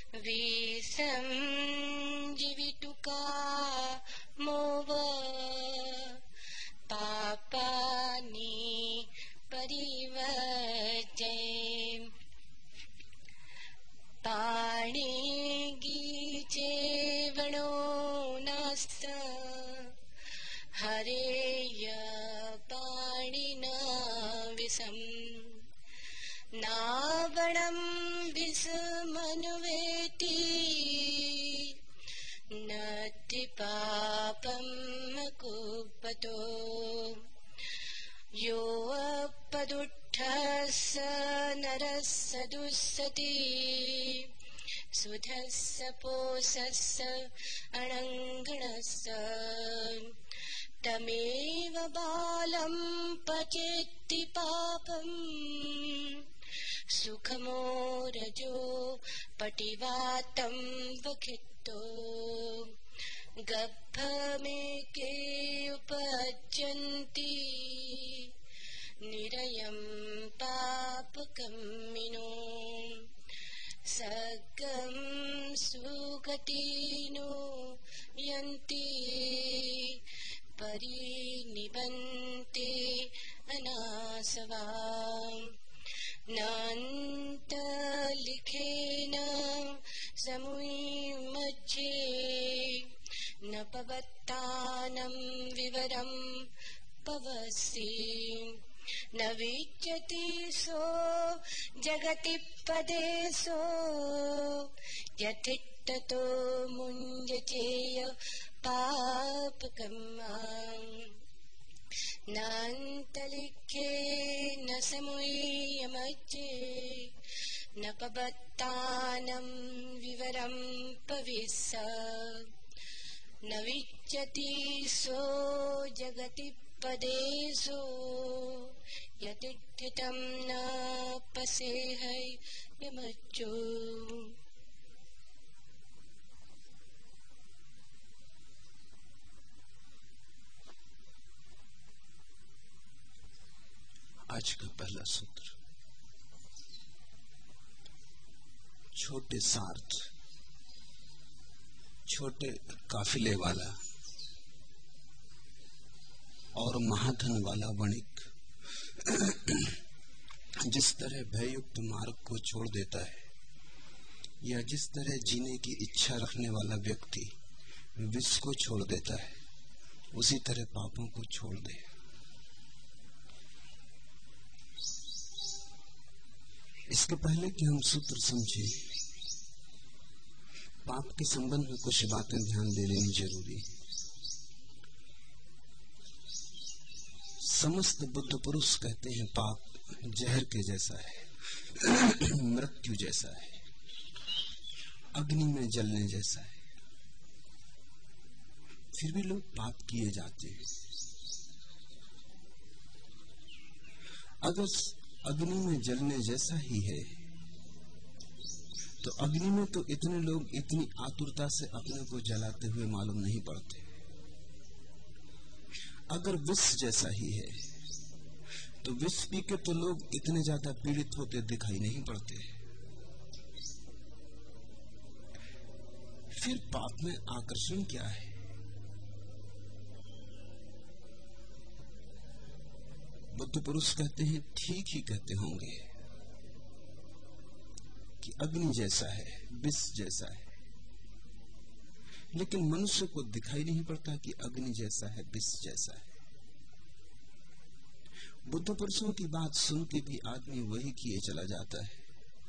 विसंजीवितुका mauve पापानि परिवर्ते पाणि गीचे वणो नास्त हरेय पाणिना विषम् नावणं विषमनुवेति नति पापं कुपतो यो अपदुट्ठस्य नरस्य दुस्सति सुधस्य पोषस्य अनङ्गणस्य तमेव बालं पचेत्ति पापम् सुखमो रजो पटिवातं वखितो गब्भमेके उपज्यन्ति निरयं पापकम्मिनो सगं सुगतिनो यन्ति परिनिबन्ते अनासवाम् नान्तलिखेन समुच्ये न पवत्तानं विवरं पवसि न विच्यति सो जगति पदेशो यथिष्ठतो मुञ्जचेय पापकर्माम् नान्तलिखे न समुच्ये न पवत्तानं विवरं पविस्स न विच्यति सो जगति पदेशो यतिष्ठितं न पसेह यमच्चो। आज का पहला सूत्र, छोटे सार्थ, छोटे काफिले वाला और महाधन वाला वणिक जिस तरह भययुक्त मार्ग को छोड़ देता है, या जिस तरह जीने की इच्छा रखने वाला व्यक्ति विष को छोड़ देता है, उसी तरह पापों को छोड़ दे। इसके पहले कि हम सूत्र समझे, पाप के संबंध में कुछ बातें ध्यान दे लेनी जरूरी। समस्त बुद्ध पुरुष कहते हैं पाप जहर के जैसा है, मृत्यु जैसा है, अग्नि में जलने जैसा है। फिर भी लोग पाप किए जाते हैं। अगर अग्नि में जलने जैसा ही है तो अग्नि में तो इतने लोग इतनी आतुरता से अपने को जलाते हुए मालूम नहीं पड़ते। अगर विष जैसा ही है तो विष पी के तो लोग इतने ज्यादा पीड़ित होते दिखाई नहीं पड़ते। फिर पाप में आकर्षण क्या है? बुद्ध पुरुष कहते हैं, ठीक ही कहते होंगे कि अग्नि जैसा है, विष जैसा है, लेकिन मनुष्य को दिखाई नहीं पड़ता कि अग्नि जैसा है, विष जैसा है। बुद्ध पुरुषों की बात सुन के भी आदमी वही किए चला जाता है।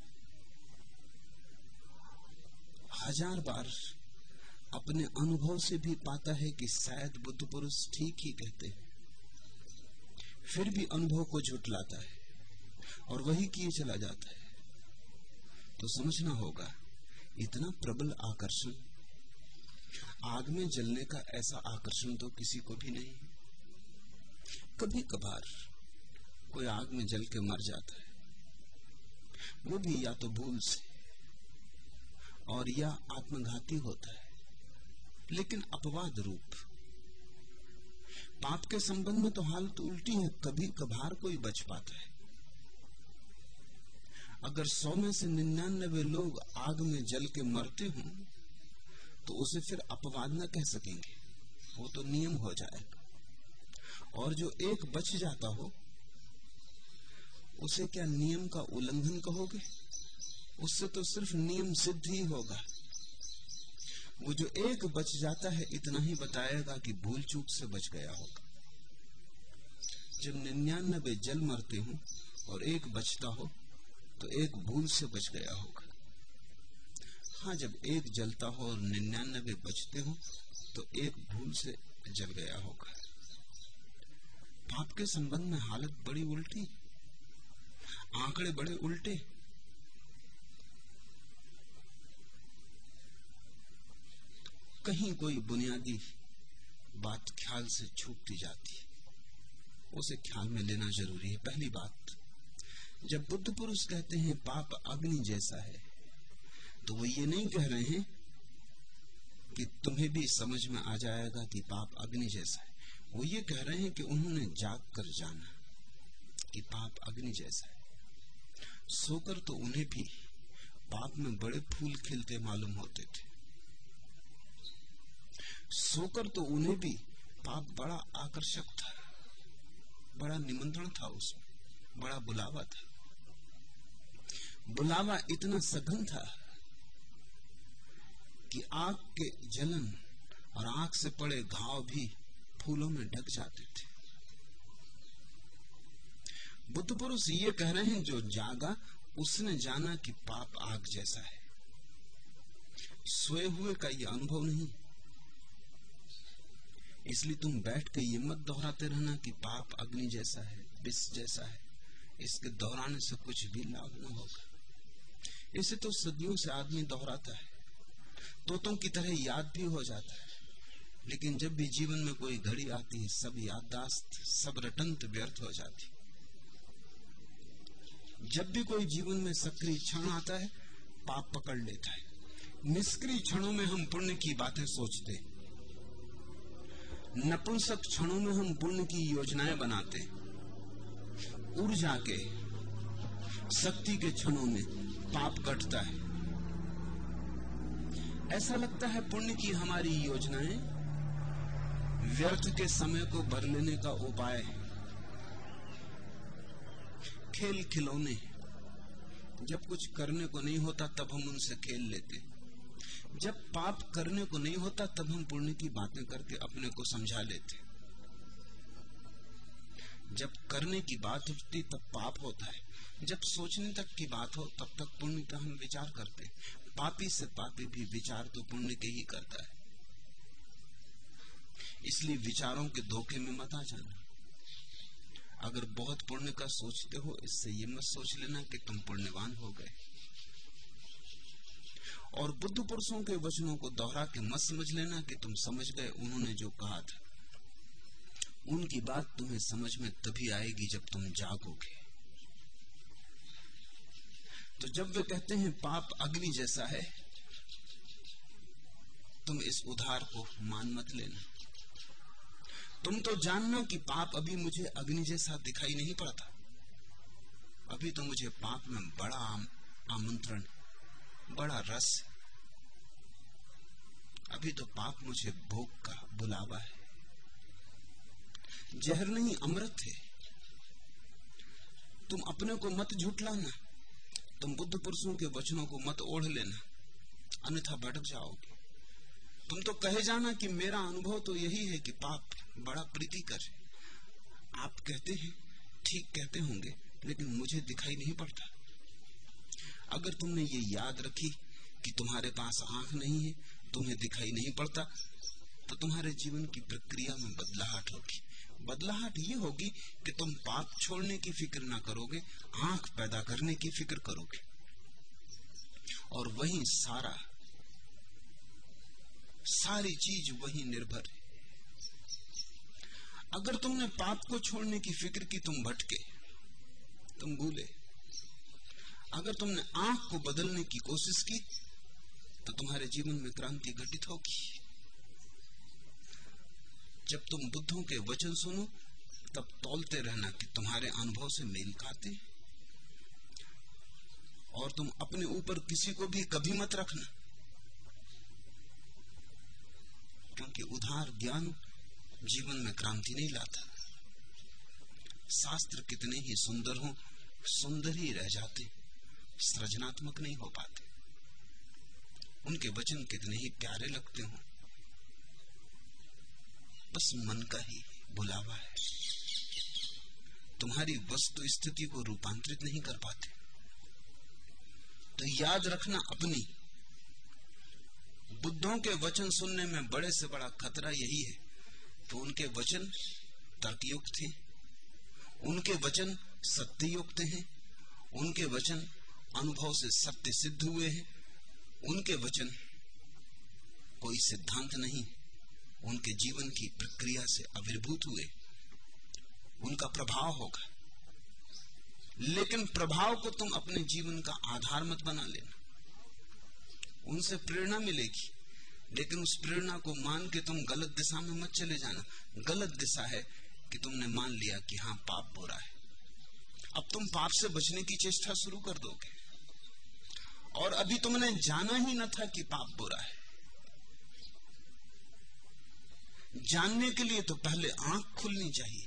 1000 बार अपने अनुभव से भी पाता है कि शायद बुद्ध पुरुष ठीक ही कहते हैं, फिर भी अनुभव को झुठलाता है और वही किए चला जाता है। तो समझना होगा, इतना प्रबल आकर्षण, आग में जलने का ऐसा आकर्षण तो किसी को भी नहीं। कभी कभार कोई आग में जल के मर जाता है, वो भी या तो भूल से और या आत्मघाती होता है, लेकिन अपवाद रूप। पाप के संबंध में तो हालत उल्टी है, कभी कभार कोई बच पाता है। अगर 100 में से 99 लोग आग में जल के मरते हों तो उसे फिर अपवाद न कह सकेंगे, वो तो नियम हो जाएगा। और जो एक बच जाता हो उसे क्या नियम का उल्लंघन कहोगे? उससे तो सिर्फ नियम सिद्ध ही होगा। वो जो एक बच जाता है इतना ही बताएगा कि भूल चूक से बच गया होगा। जब 99 जल मरते हो और एक बचता हो तो एक भूल से बच गया होगा। हाँ, जब एक जलता हो और 99 बचते हो तो एक भूल से जल गया होगा। पाप के संबंध में हालत बड़ी उल्टी, आंकड़े बड़े उल्टे। कहीं कोई बुनियादी बात ख्याल से छूटती जाती है, उसे ख्याल में लेना जरूरी है। पहली बात, जब बुद्ध पुरुष कहते हैं पाप अग्नि जैसा है, तो वो ये नहीं कह रहे हैं कि तुम्हें भी समझ में आ जाएगा कि पाप अग्नि जैसा है। वो ये कह रहे हैं कि उन्होंने जाग कर जाना कि पाप अग्नि जैसा है। सोकर तो उन्हें भी पाप में बड़े फूल खिलते मालूम होते थे। सोकर तो उन्हें भी पाप बड़ा आकर्षक था, बड़ा निमंत्रण था, उसमें बड़ा बुलावा था। बुलावा इतना सघन था कि आंख के जलन और आंख से पड़े घाव भी फूलों में ढक जाते थे। बुद्ध पुरुष ये कह रहे हैं जो जागा उसने जाना कि पाप आग जैसा है। सोए हुए का ये अनुभव नहीं। इसलिए तुम बैठ के ये मत दोहराते रहना कि पाप अग्नि जैसा है, विष जैसा है। इसके दोहराने से कुछ भी लाभ न होगा। इसे तो सदियों से आदमी दोहराता है, तोतों की तरह याद भी हो जाता है। लेकिन जब भी जीवन में कोई घड़ी आती है, सब याददाश्त, सब रटंत व्यर्थ हो जाती। जब भी कोई जीवन में सक्रिय क्षण आता है, पाप पकड़ लेता है। निष्क्रिय क्षणों में हम पुण्य की बातें सोचते, नपुंसक क्षणों में हम पुण्य की योजनाएं बनाते, ऊर्जा के, शक्ति के क्षणों में पाप कटता है। ऐसा लगता है पुण्य की हमारी योजनाएं व्यर्थ के समय को भर लेने का उपाय है। खेल खिलौने, जब कुछ करने को नहीं होता तब हम उनसे खेल लेते। जब पाप करने को नहीं होता तब हम पुण्य की बातें करके अपने को समझा लेते। जब करने की बात उठती तब पाप होता है। जब सोचने तक की बात हो तब तक पुण्य का हम विचार करते। पापी से पापी भी विचार तो पुण्य के ही करता है। इसलिए विचारों के धोखे में मत आ जाना। अगर बहुत पुण्य का सोचते हो, इससे ये मत सोच लेना कि तुम पुण्यवान हो गए। और बुद्ध पुरुषों के वचनों को दोहरा के मत समझ लेना कि तुम समझ गए उन्होंने जो कहा था। उनकी बात तुम्हें समझ में तभी आएगी जब तुम जागोगे। तो जब वे कहते हैं पाप अग्नि जैसा है, तुम इस उधार को मान मत लेना। तुम तो जानना कि पाप अभी मुझे अग्नि जैसा दिखाई नहीं पड़ता। अभी तो मुझे पाप में बड़ा आमंत्रण, बड़ा रस। अभी तो पाप मुझे भोग का बुलावा है। जहर नहीं, अमृत है। तुम अपने को मत झुठलाना। तुम बुद्ध पुरुषों के वचनों को मत ओढ़ लेना, अन्यथा भटक जाओगे। तुम तो कहे जाना कि मेरा अनुभव तो यही है कि पाप बड़ा प्रीतिकर है। आप कहते हैं, ठीक कहते होंगे, लेकिन मुझे दिखाई नहीं पड़ता। अगर तुमने ये याद रखी कि तुम्हारे पास आंख नहीं है, तुम्हें दिखाई नहीं पड़ता, तो तुम्हारे जीवन की प्रक्रिया में बदलाहट होगी। बदलाहट ये होगी कि तुम पाप छोड़ने की फिक्र ना करोगे, आंख पैदा करने की फिक्र करोगे। और वहीं सारी चीज वहीं निर्भर है। अगर तुमने पाप को छोड़ने की फिक्र की, तुम भटके, तुम भूले। अगर तुमने आंख को बदलने की कोशिश की तो तुम्हारे जीवन में क्रांति घटित होगी। जब तुम बुद्धों के वचन सुनो तब तौलते रहना कि तुम्हारे अनुभव से मेल खाते। और तुम अपने ऊपर किसी को भी कभी मत रखना, क्योंकि उधार ज्ञान जीवन में क्रांति नहीं लाता। शास्त्र कितने ही सुंदर हों, सुंदर ही रह जाते, सृजनात्मक नहीं हो पाते। उनके वचन कितने ही प्यारे लगते हों, बस मन का ही बुलावा है, तुम्हारी वस्तु स्थिति को रूपांतरित नहीं कर पाते। तो याद रखना, अपनी बुद्धों के वचन सुनने में बड़े से बड़ा खतरा यही है तो उनके वचन तर्कयुक्त थे, उनके वचन सत्ययुक्त हैं, उनके वचन अनुभव से सत्य सिद्ध हुए हैं, उनके वचन कोई सिद्धांत नहीं, उनके जीवन की प्रक्रिया से आविर्भूत हुए, उनका प्रभाव होगा। लेकिन प्रभाव को तुम अपने जीवन का आधार मत बना लेना। उनसे प्रेरणा मिलेगी, लेकिन उस प्रेरणा को मान के तुम गलत दिशा में मत चले जाना। गलत दिशा है कि तुमने मान लिया कि हाँ पाप बुरा है, अब तुम पाप से बचने की चेष्टा शुरू कर दोगे, और अभी तुमने जाना ही न था कि पाप बुरा है। जानने के लिए तो पहले आंख खुलनी चाहिए।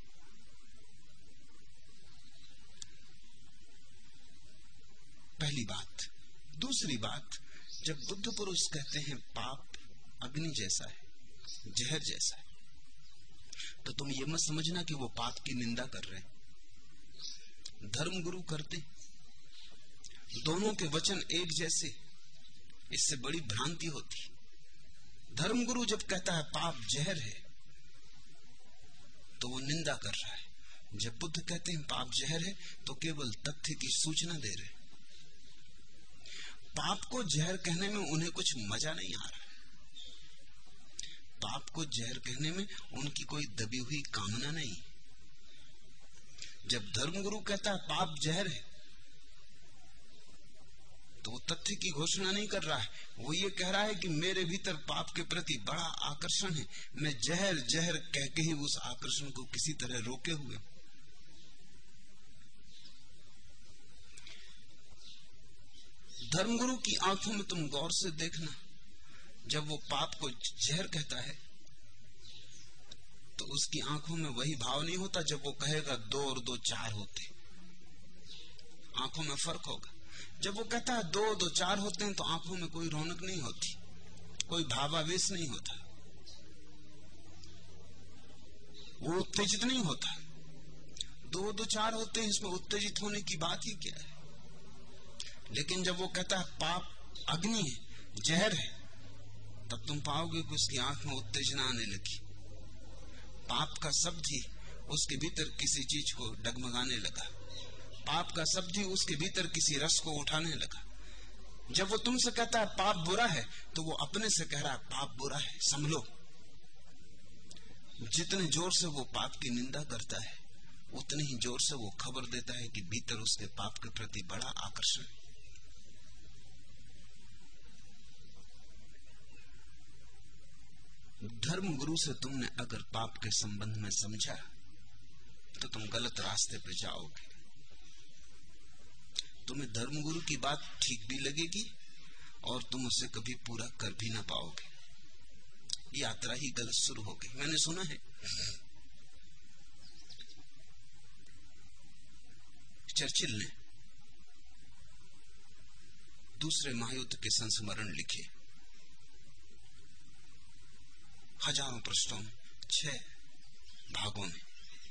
पहली बात। दूसरी बात, जब बुद्ध पुरुष कहते हैं पाप अग्नि जैसा है, जहर जैसा है, तो तुम ये मत समझना कि वो पाप की निंदा कर रहे हैं। धर्मगुरु करते, दोनों के वचन एक जैसे, इससे बड़ी भ्रांति होती। धर्मगुरु जब कहता है पाप जहर है तो वो निंदा कर रहा है। जब बुद्ध कहते हैं पाप जहर है तो केवल तथ्य की सूचना दे रहे। पाप को जहर कहने में उन्हें कुछ मजा नहीं आ रहा। पाप को जहर कहने में उनकी कोई दबी हुई कामना नहीं। जब धर्मगुरु कहता है पाप जहर है तो वो तथ्य की घोषणा नहीं कर रहा है, वो ये कह रहा है कि मेरे भीतर पाप के प्रति बड़ा आकर्षण है, मैं जहर जहर कह के ही उस आकर्षण को किसी तरह रोके हुए। धर्मगुरु की आंखों में तुम गौर से देखना, जब वो पाप को जहर कहता है तो उसकी आंखों में वही भाव नहीं होता जब वो कहेगा 2 और 2 4 होते। आंखों में फर्क होगा। जब वो कहता है 2 और 2 4 होते हैं तो आंखों में कोई रौनक नहीं होती, कोई भावावेश नहीं होता, वो उत्तेजित नहीं होता। 2 और 2 4 होते हैं, इसमें उत्तेजित होने की बात ही क्या है। लेकिन जब वो कहता है पाप अग्नि है, जहर है, तब तुम पाओगे कि उसकी आंख में उत्तेजना आने लगी। पाप का शब्द ही उसके भीतर किसी चीज को डगमगाने लगा, पाप का शब्द ही उसके भीतर किसी रस को उठाने लगा। जब वो तुमसे कहता है पाप बुरा है तो वो अपने से कह रहा है पाप बुरा है, संभलो। जितने जोर से वो पाप की निंदा करता है उतनी ही जोर से वो खबर देता है कि भीतर उसके पाप के प्रति बड़ा आकर्षण। धर्म गुरु से तुमने अगर पाप के संबंध में समझा तो तुम गलत रास्ते पे जाओगे। तुम्हें धर्मगुरु की बात ठीक भी लगेगी और तुम उसे कभी पूरा कर भी ना पाओगे। यात्रा ही गलत शुरू हो गई। मैंने सुना है चर्चिल ने दूसरे महायुद्ध के संस्मरण लिखे, हजारों पृष्ठों में, 6 भागों में।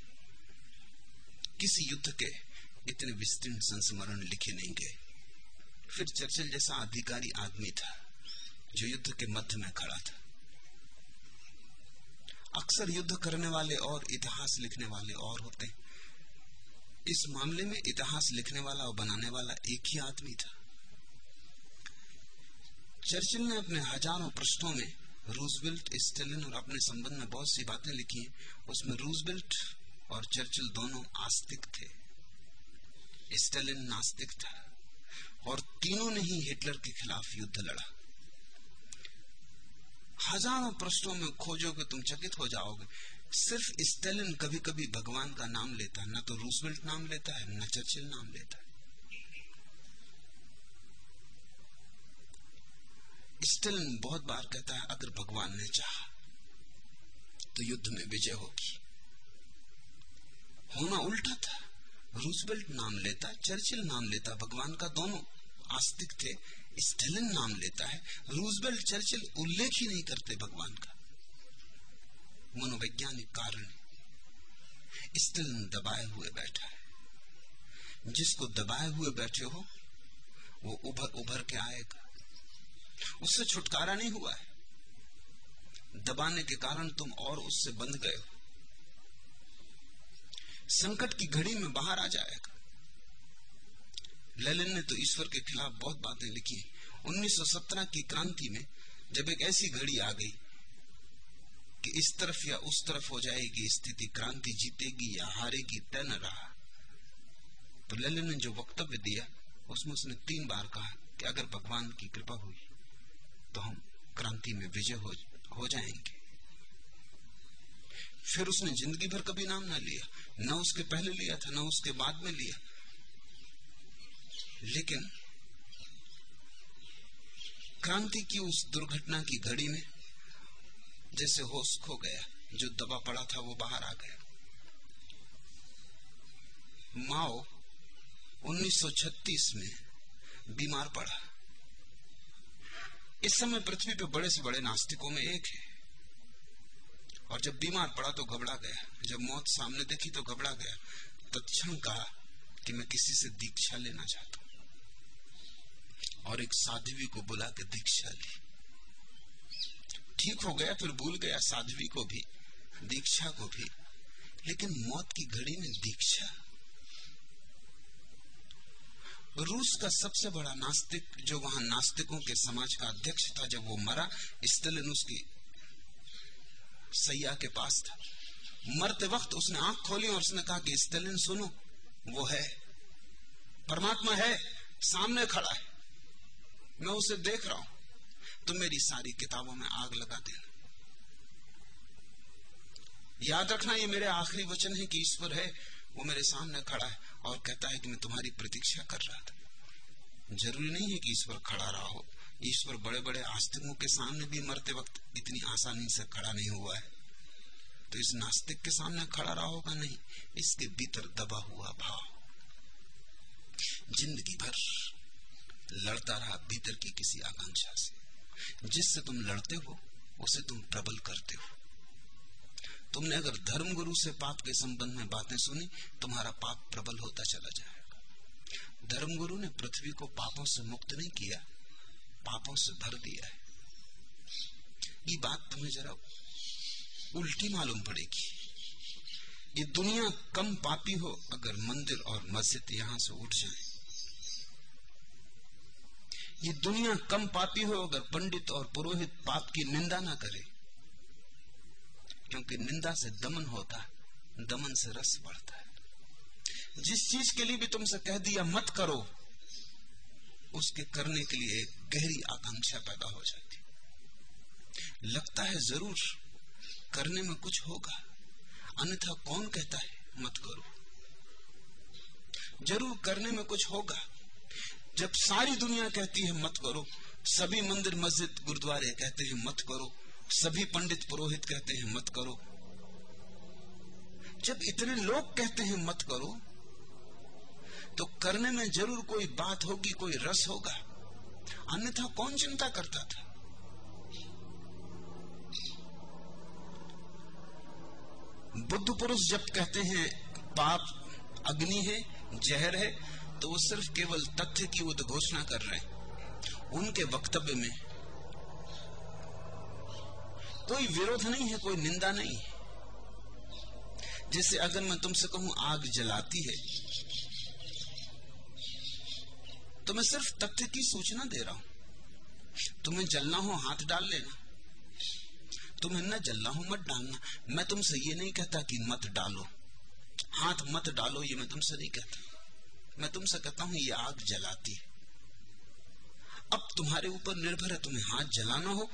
किसी युद्ध के इतने विस्तृत संस्मरण लिखे नहीं गए। फिर चर्चिल जैसा अधिकारी आदमी था जो युद्ध के मध्य में खड़ा था। अक्सर युद्ध करने वाले और इतिहास लिखने वाले और होते हैं। इस मामले में इतिहास लिखने वाला और बनाने वाला एक ही आदमी था। चर्चिल ने अपने हजारों पृष्ठों में रूजवेल्ट, स्टालिन और अपने संबंध में बहुत सी बातें लिखी हैं। उसमें रूजवेल्ट और चर्चिल दोनों आस्तिक थे, स्टालिन नास्तिक था, और तीनों ने ही हिटलर के खिलाफ युद्ध लड़ा। हजारों पृष्ठों में खोजोगे तुम चकित हो जाओगे। सिर्फ स्टालिन कभी कभी भगवान का नाम लेता है, न तो रूजवेल्ट नाम लेता है, न चर्चिल नाम लेता है। स्टालिन बहुत बार कहता है अगर भगवान ने चाहा तो युद्ध में विजय होगी। होना उल्टा था। रूजवेल्ट नाम लेता, चर्चिल नाम लेता, भगवान का दोनों आस्तिक थे। स्टालिन नाम लेता है, रूजवेल्ट चर्चिल उल्लेख ही नहीं करते भगवान का। मनोवैज्ञानिक कारण, स्टालिन दबाए हुए बैठा है। जिसको दबाए हुए बैठे हो वो उभर उभर के आएगा, उससे छुटकारा नहीं हुआ है। दबाने के कारण तुम और उससे बंध गए हो। संकट की घड़ी में बाहर आ जाएगा। लेनिन ने तो ईश्वर के खिलाफ बहुत बातें लिखी। 1917 की क्रांति में जब एक ऐसी घड़ी आ गई कि इस तरफ या उस तरफ हो जाएगी स्थिति, क्रांति जीतेगी या हारेगी तय न रहा, तो लेनिन ने जो वक्तव्य दिया उसमें उसने 3 बार कहा कि अगर भगवान की कृपा हुई तो हम क्रांति में विजय हो जाएंगे। फिर उसने जिंदगी भर कभी नाम ना लिया, न उसके पहले लिया था न उसके बाद में लिया। लेकिन क्रांति की उस दुर्घटना की घड़ी में जैसे होश खो गया, जो दबा पड़ा था वो बाहर आ गया। माओ 1936 में बीमार पड़ा। इस समय पृथ्वी पे बड़े से बड़े नास्तिकों में एक है, और जब बीमार पड़ा तो घबरा गया। जब मौत सामने देखी तो घबरा गया। तत्क्षण कहा कि मैं किसी से दीक्षा लेना चाहता हूं, और एक साध्वी को बुला के दीक्षा ली। ठीक हो गया, फिर भूल गया साध्वी को भी, दीक्षा को भी। लेकिन मौत की घड़ी में दीक्षा। रूस का सबसे बड़ा नास्तिक, जो वहां नास्तिकों के समाज का अध्यक्ष था, जब वो मरा, स्टालिन उसकी सैया के पास था। मरते वक्त उसने आंख खोली और उसने कहा कि स्टालिन सुनो, वो है, परमात्मा है, सामने खड़ा है, मैं उसे देख रहा हूं, तुम मेरी सारी किताबों में आग लगा देना। याद रखना ये मेरे आखिरी वचन है कि ईश्वर है, वो मेरे सामने खड़ा है और कहता है कि मैं तुम्हारी प्रतीक्षा कर रहा था। जरूरी नहीं है कि ईश्वर खड़ा रहा हो। ईश्वर बड़े बड़े आस्तिकों के सामने भी मरते वक्त इतनी आसानी से खड़ा नहीं हुआ है, तो इस नास्तिक के सामने खड़ा रहा होगा? नहीं, इसके भीतर दबा हुआ भाव जिंदगी भर लड़ता रहा भीतर की किसी आकांक्षा से। जिससे तुम लड़ते हो उसे तुम प्रबल करते हो। तुमने अगर धर्मगुरु से पाप के संबंध में बातें सुनी, तुम्हारा पाप प्रबल होता चला जाएगा। धर्मगुरु ने पृथ्वी को पापों से मुक्त नहीं किया, पापों से भर दिया है। ये बात तुम्हें जरा उल्टी मालूम पड़ेगी। ये दुनिया कम पापी हो अगर मंदिर और मस्जिद यहां से उठ जाए। ये दुनिया कम पापी हो अगर पंडित और पुरोहित पाप की निंदा ना करे, क्योंकि निंदा से दमन होता है, दमन से रस बढ़ता है। जिस चीज के लिए भी तुमसे कह दिया मत करो, उसके करने के लिए एक गहरी आकांक्षा पैदा हो जाती। लगता है जरूर करने में कुछ होगा, अन्यथा कौन कहता है मत करो? जरूर करने में कुछ होगा। जब सारी दुनिया कहती है मत करो, सभी मंदिर मस्जिद गुरुद्वारे कहते हैं मत करो, सभी पंडित पुरोहित कहते हैं मत करो, जब इतने लोग कहते हैं मत करो, तो करने में जरूर कोई बात होगी, कोई रस होगा, अन्यथा कौन चिंता करता था? बुद्ध पुरुष जब कहते हैं पाप अग्नि है, जहर है, तो वो सिर्फ केवल तथ्य की उद्घोषणा कर रहे हैं। उनके वक्तव्य में कोई विरोध नहीं है, कोई निंदा नहीं है। जैसे अगर मैं तुमसे कहूं आग जलाती है, तो मैं सिर्फ तथ्य की सूचना दे रहा हूं। तुम्हें जलना हो हाथ डाल लेना, तुम्हें न जलना हो मत डालना। मैं तुमसे ये नहीं कहता कि मत डालो, हाथ मत डालो, ये मैं तुमसे नहीं कहता। मैं तुमसे कहता हूं ये आग जलाती है। अब तुम्हारे ऊपर निर्भर है, तुम्हें हाथ जलाना हो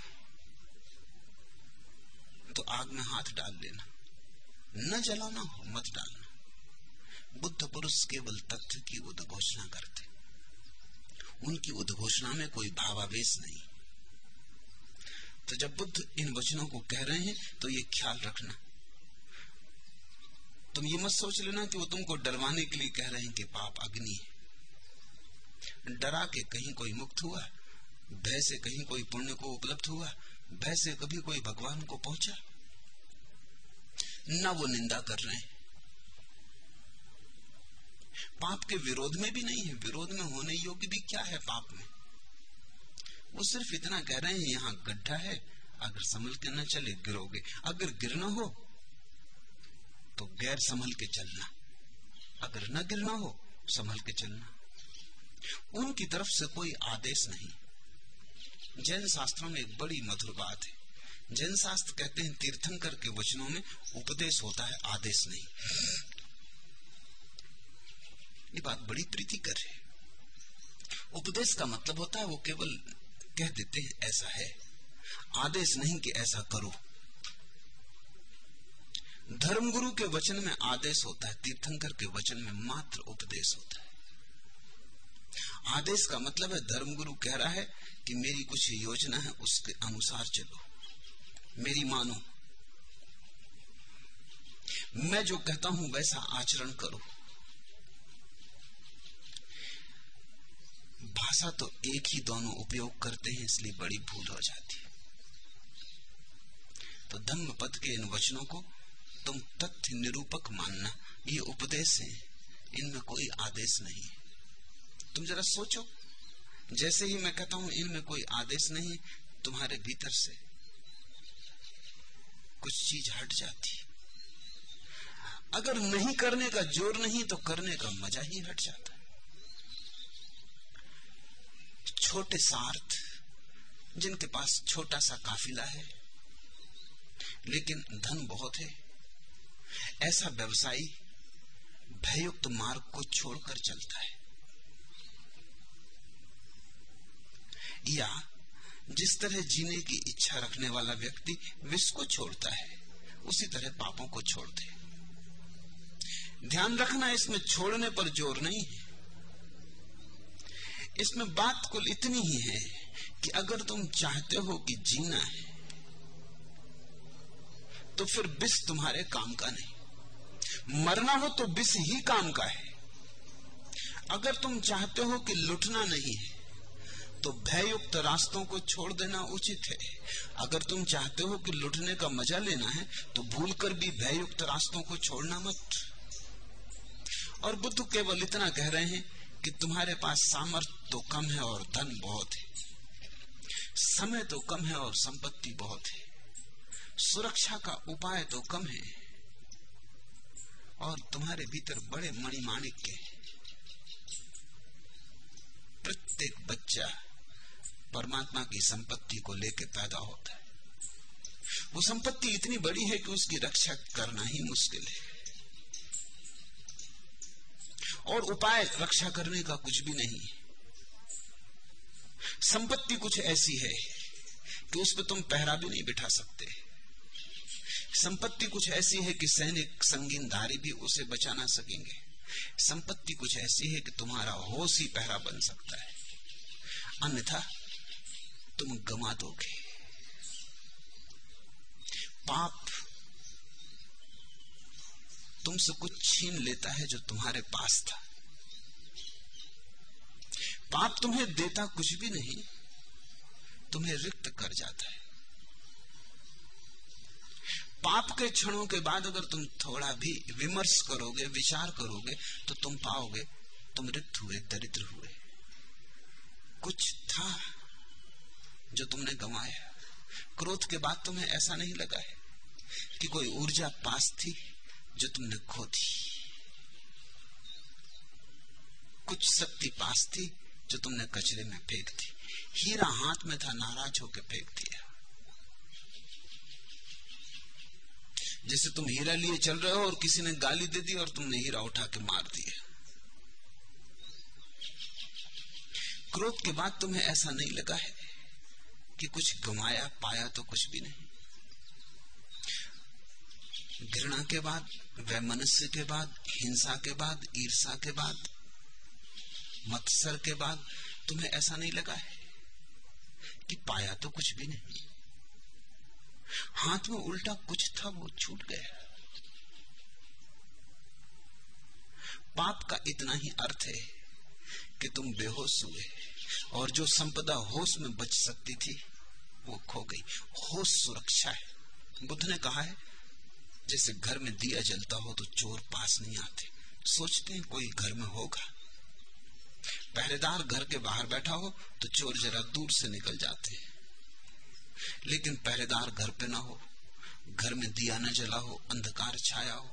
तो आग में हाथ डाल लेना, न जलाना हो मत डालना। बुद्ध पुरुष केवल तथ्य की उद्घोषणा करते, उनकी उद्घोषणा में कोई भावावेश नहीं। तो जब बुद्ध इन वचनों को कह रहे हैं तो ये ख्याल रखना, तुम ये मत सोच लेना कि वो तुमको डरवाने के लिए कह रहे हैं कि पाप अग्नि है। डरा के कहीं कोई मुक्त हुआ? भय से कहीं कोई पुण्य को उपलब्ध हुआ? भय से कभी कोई भगवान को पहुंचा? ना वो निंदा कर रहे हैं, पाप के विरोध में भी नहीं है। विरोध में होने योग्य भी क्या है पाप में? वो सिर्फ इतना कह रहे हैं यहाँ गड्ढा है, अगर संभल के न चले गिरोगे, अगर गिरना हो तो गैर संभल के चलना, अगर न गिरना हो संभल के चलना। उनकी तरफ से कोई आदेश नहीं। जैन शास्त्रों में एक बड़ी मधुर बात है। जैन शास्त्र कहते हैं तीर्थंकर के वचनों में उपदेश होता है, आदेश नहीं। ये बात बड़ी प्रीतिकर है। उपदेश का मतलब होता है वो केवल कह देते हैं ऐसा है, आदेश नहीं कि ऐसा करो। धर्मगुरु के वचन में आदेश होता है, तीर्थंकर के वचन में मात्र उपदेश होता है। आदेश का मतलब है धर्मगुरु कह रहा है कि मेरी कुछ योजना है, उसके अनुसार चलो, मेरी मानो, मैं जो कहता हूं वैसा आचरण करो। भाषा तो एक ही दोनों उपयोग करते हैं, इसलिए बड़ी भूल हो जाती है। तो धम्म पद के इन वचनों को तुम तथ्य निरूपक मानना, ये उपदेश है, इनमें कोई आदेश नहीं है। तुम जरा सोचो, जैसे ही मैं कहता हूं इनमें कोई आदेश नहीं, तुम्हारे भीतर से कुछ चीज हट जाती। अगर नहीं करने का जोर नहीं तो करने का मजा ही हट जाता। छोटे सार्थ जिनके पास छोटा सा काफिला है लेकिन धन बहुत है, ऐसा व्यवसायी भययुक्त मार्ग को छोड़कर चलता है। या जिस तरह जीने की इच्छा रखने वाला व्यक्ति विष को छोड़ता है, उसी तरह पापों को छोड़ते। ध्यान रखना, इसमें छोड़ने पर जोर नहीं है। इसमें बात कुल इतनी ही है कि अगर तुम चाहते हो कि जीना है तो फिर विष तुम्हारे काम का नहीं। मरना हो तो विष ही काम का है। अगर तुम चाहते हो कि लुटना नहीं है तो भययुक्त रास्तों को छोड़ देना उचित है। अगर तुम चाहते हो कि लुटने का मजा लेना है तो भूलकर भी भययुक्त रास्तों को छोड़ना मत। और बुद्ध केवल इतना कह रहे हैं कि तुम्हारे पास सामर्थ्य तो कम है और धन बहुत है, समय तो कम है और संपत्ति बहुत है, सुरक्षा का उपाय तो कम है और तुम्हारे भीतर बड़े मणिमाणिक्य हैं। प्रत्येक बच्चा परमात्मा की संपत्ति को लेकर पैदा होता है। वो संपत्ति इतनी बड़ी है कि उसकी रक्षा करना ही मुश्किल है और उपाय रक्षा करने का कुछ भी नहीं। संपत्ति कुछ ऐसी है कि उस पर तुम पहरा भी नहीं बिठा सकते। संपत्ति कुछ ऐसी है कि सैनिक संगीनधारी भी उसे बचा ना सकेंगे। संपत्ति कुछ ऐसी है कि तुम्हारा होश ही पहरा बन सकता है, अन्यथा तुम गमा दोगे। पाप तुमसे कुछ छीन लेता है जो तुम्हारे पास था। पाप तुम्हें देता कुछ भी नहीं, तुम्हें रिक्त कर जाता है। पाप के क्षणों के बाद अगर तुम थोड़ा भी विमर्श करोगे, विचार करोगे, तो तुम पाओगे तुम रिक्त हुए, दरिद्र हुए। कुछ था जो तुमने गंवाया। क्रोध के बाद तुम्हें ऐसा नहीं लगा है कि कोई ऊर्जा पास थी जो तुमने खो दी, कुछ शक्ति पास थी जो तुमने कचरे में फेंक दी। हीरा हाथ में था, नाराज होकर फेंक दिया। जैसे तुम हीरा लिए चल रहे हो और किसी ने गाली दे दी और तुमने हीरा उठा के मार दिया। क्रोध के बाद तुम्हें ऐसा नहीं लगा है कि कुछ गंवाया, पाया तो कुछ भी नहीं। घृणा के बाद, वैमनस्य के बाद, हिंसा के बाद, ईर्ष्या के बाद, मत्सर के बाद तुम्हें ऐसा नहीं लगा है कि पाया तो कुछ भी नहीं। हाथ में उल्टा कुछ था, वो छूट गया। पाप का इतना ही अर्थ है कि तुम बेहोश हुए और जो संपदा होश में बच सकती थी वो खो गई। होश सुरक्षा है। बुद्ध ने कहा है जैसे घर में दिया जलता हो तो चोर पास नहीं आते, सोचते हैं कोई घर में होगा। पहरेदार घर के बाहर बैठा हो तो चोर जरा दूर से निकल जाते हैं, लेकिन पहरेदार घर पे ना हो, घर में दिया न जला हो, अंधकार छाया हो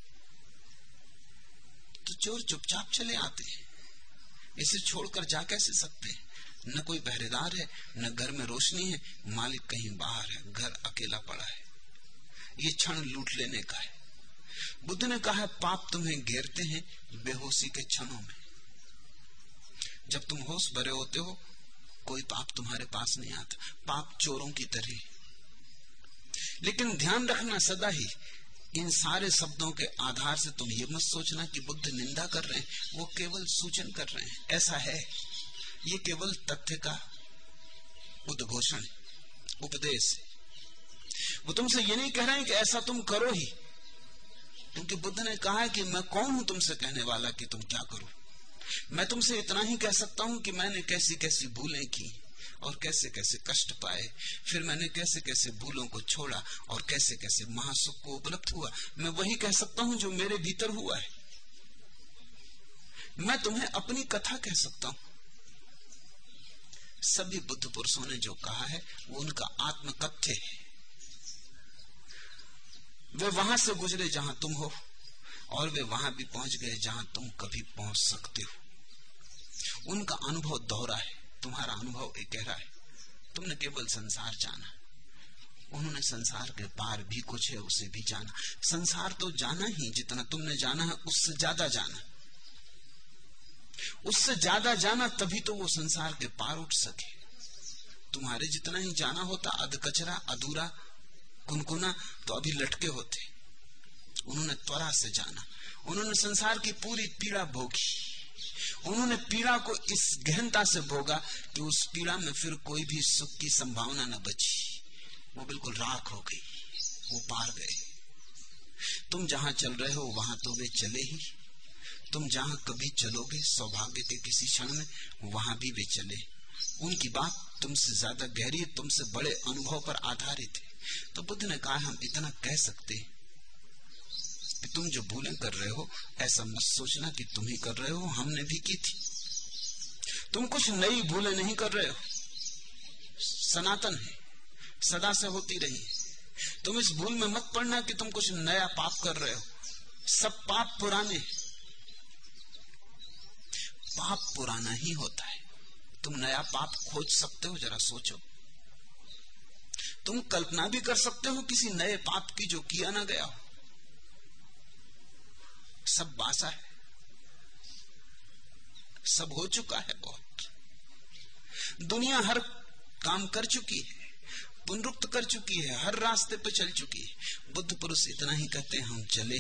तो चोर चुपचाप चले आते हैं। इसे छोड़कर जा कैसे सकते हैं? न कोई पहरेदार है, न घर में रोशनी है, मालिक कहीं बाहर है, घर अकेला पड़ा है। ये क्षण लूट लेने का है। बुद्ध ने कहा है पाप तुम्हें घेरते हैं बेहोशी के क्षणों में। जब तुम होश भरे होते हो कोई पाप तुम्हारे पास नहीं आता, पाप चोरों की तरह। लेकिन ध्यान रखना सदा ही, इन सारे शब्दों के आधार से तुम ये मत सोचना कि बुद्ध निंदा कर रहे हैं, वो केवल सूचन कर रहे हैं। ऐसा है, ये केवल तथ्य का उद्घोषण है, उपदेश है। वो तुमसे ये नहीं कह रहे हैं कि ऐसा तुम करो ही, क्योंकि बुद्ध ने कहा है कि मैं कौन हूं तुमसे कहने वाला कि तुम क्या करो। मैं तुमसे इतना ही कह सकता हूं कि मैंने कैसी कैसी भूलें की और कैसे कैसे कष्ट पाए, फिर मैंने कैसे कैसे भूलों को छोड़ा और कैसे कैसे महासुख को उपलब्ध हुआ। मैं वही कह सकता हूं जो मेरे भीतर हुआ है। मैं तुम्हें अपनी कथा कह सकता हूं। सभी बुद्ध पुरुषों ने जो कहा है वो उनका आत्मकथ्य है। वे वहां से गुजरे जहां तुम हो और वे वहां भी पहुंच गए जहां तुम कभी पहुंच सकते हो। उनका अनुभव दोहरा है, तुम्हारा अनुभव एक गहरा है। तुमने केवल संसार जाना, उन्होंने संसार के पार भी कुछ है उसे भी जाना। संसार तो जाना ही, जितना तुमने जाना है उससे ज्यादा जाना, उससे ज्यादा जाना, तभी तो वो संसार के पार उठ सके। तुम्हारे जितना ही जाना होता अध कचरा, अधूरा, कुनकुना, तो अभी लटके होते। उन्होंने त्वरा से जाना, उन्होंने संसार की पूरी पीड़ा भोगी। उन्होंने पीड़ा को इस गहनता से भोगा कि उस पीड़ा में फिर कोई भी सुख की संभावना न बची। वो बिल्कुल राख हो गई, वो पार गए। तुम जहां चल रहे हो वहां तो वे चले ही। तुम जहां कभी चलोगे सौभाग्य के किसी क्षण में, वहां भी वे चले। उनकी बात तुमसे ज्यादा गहरी, तुमसे बड़े अनुभव पर आधारित है। तो बुद्ध ने कहा हम इतना कह सकते कि तुम जो भूलें कर रहे हो ऐसा मत सोचना कि तुम ही कर रहे हो, हमने भी की थी। तुम कुछ नई भूलें नहीं कर रहे हो, सनातन है, सदा से होती रही। तुम इस भूल में मत पड़ना कि तुम कुछ नया पाप कर रहे हो। सब पाप पुराने, पाप पुराना ही होता है। तुम नया पाप खोज सकते हो, जरा सोचो। तुम कल्पना भी कर सकते हो किसी नए पाप की जो किया ना गया हो। सब बासा है, सब हो चुका है। बहुत दुनिया हर काम कर चुकी है, पुनरुक्त कर चुकी है, हर रास्ते पे चल चुकी है। बुद्ध पुरुष इतना ही कहते हैं हम चले।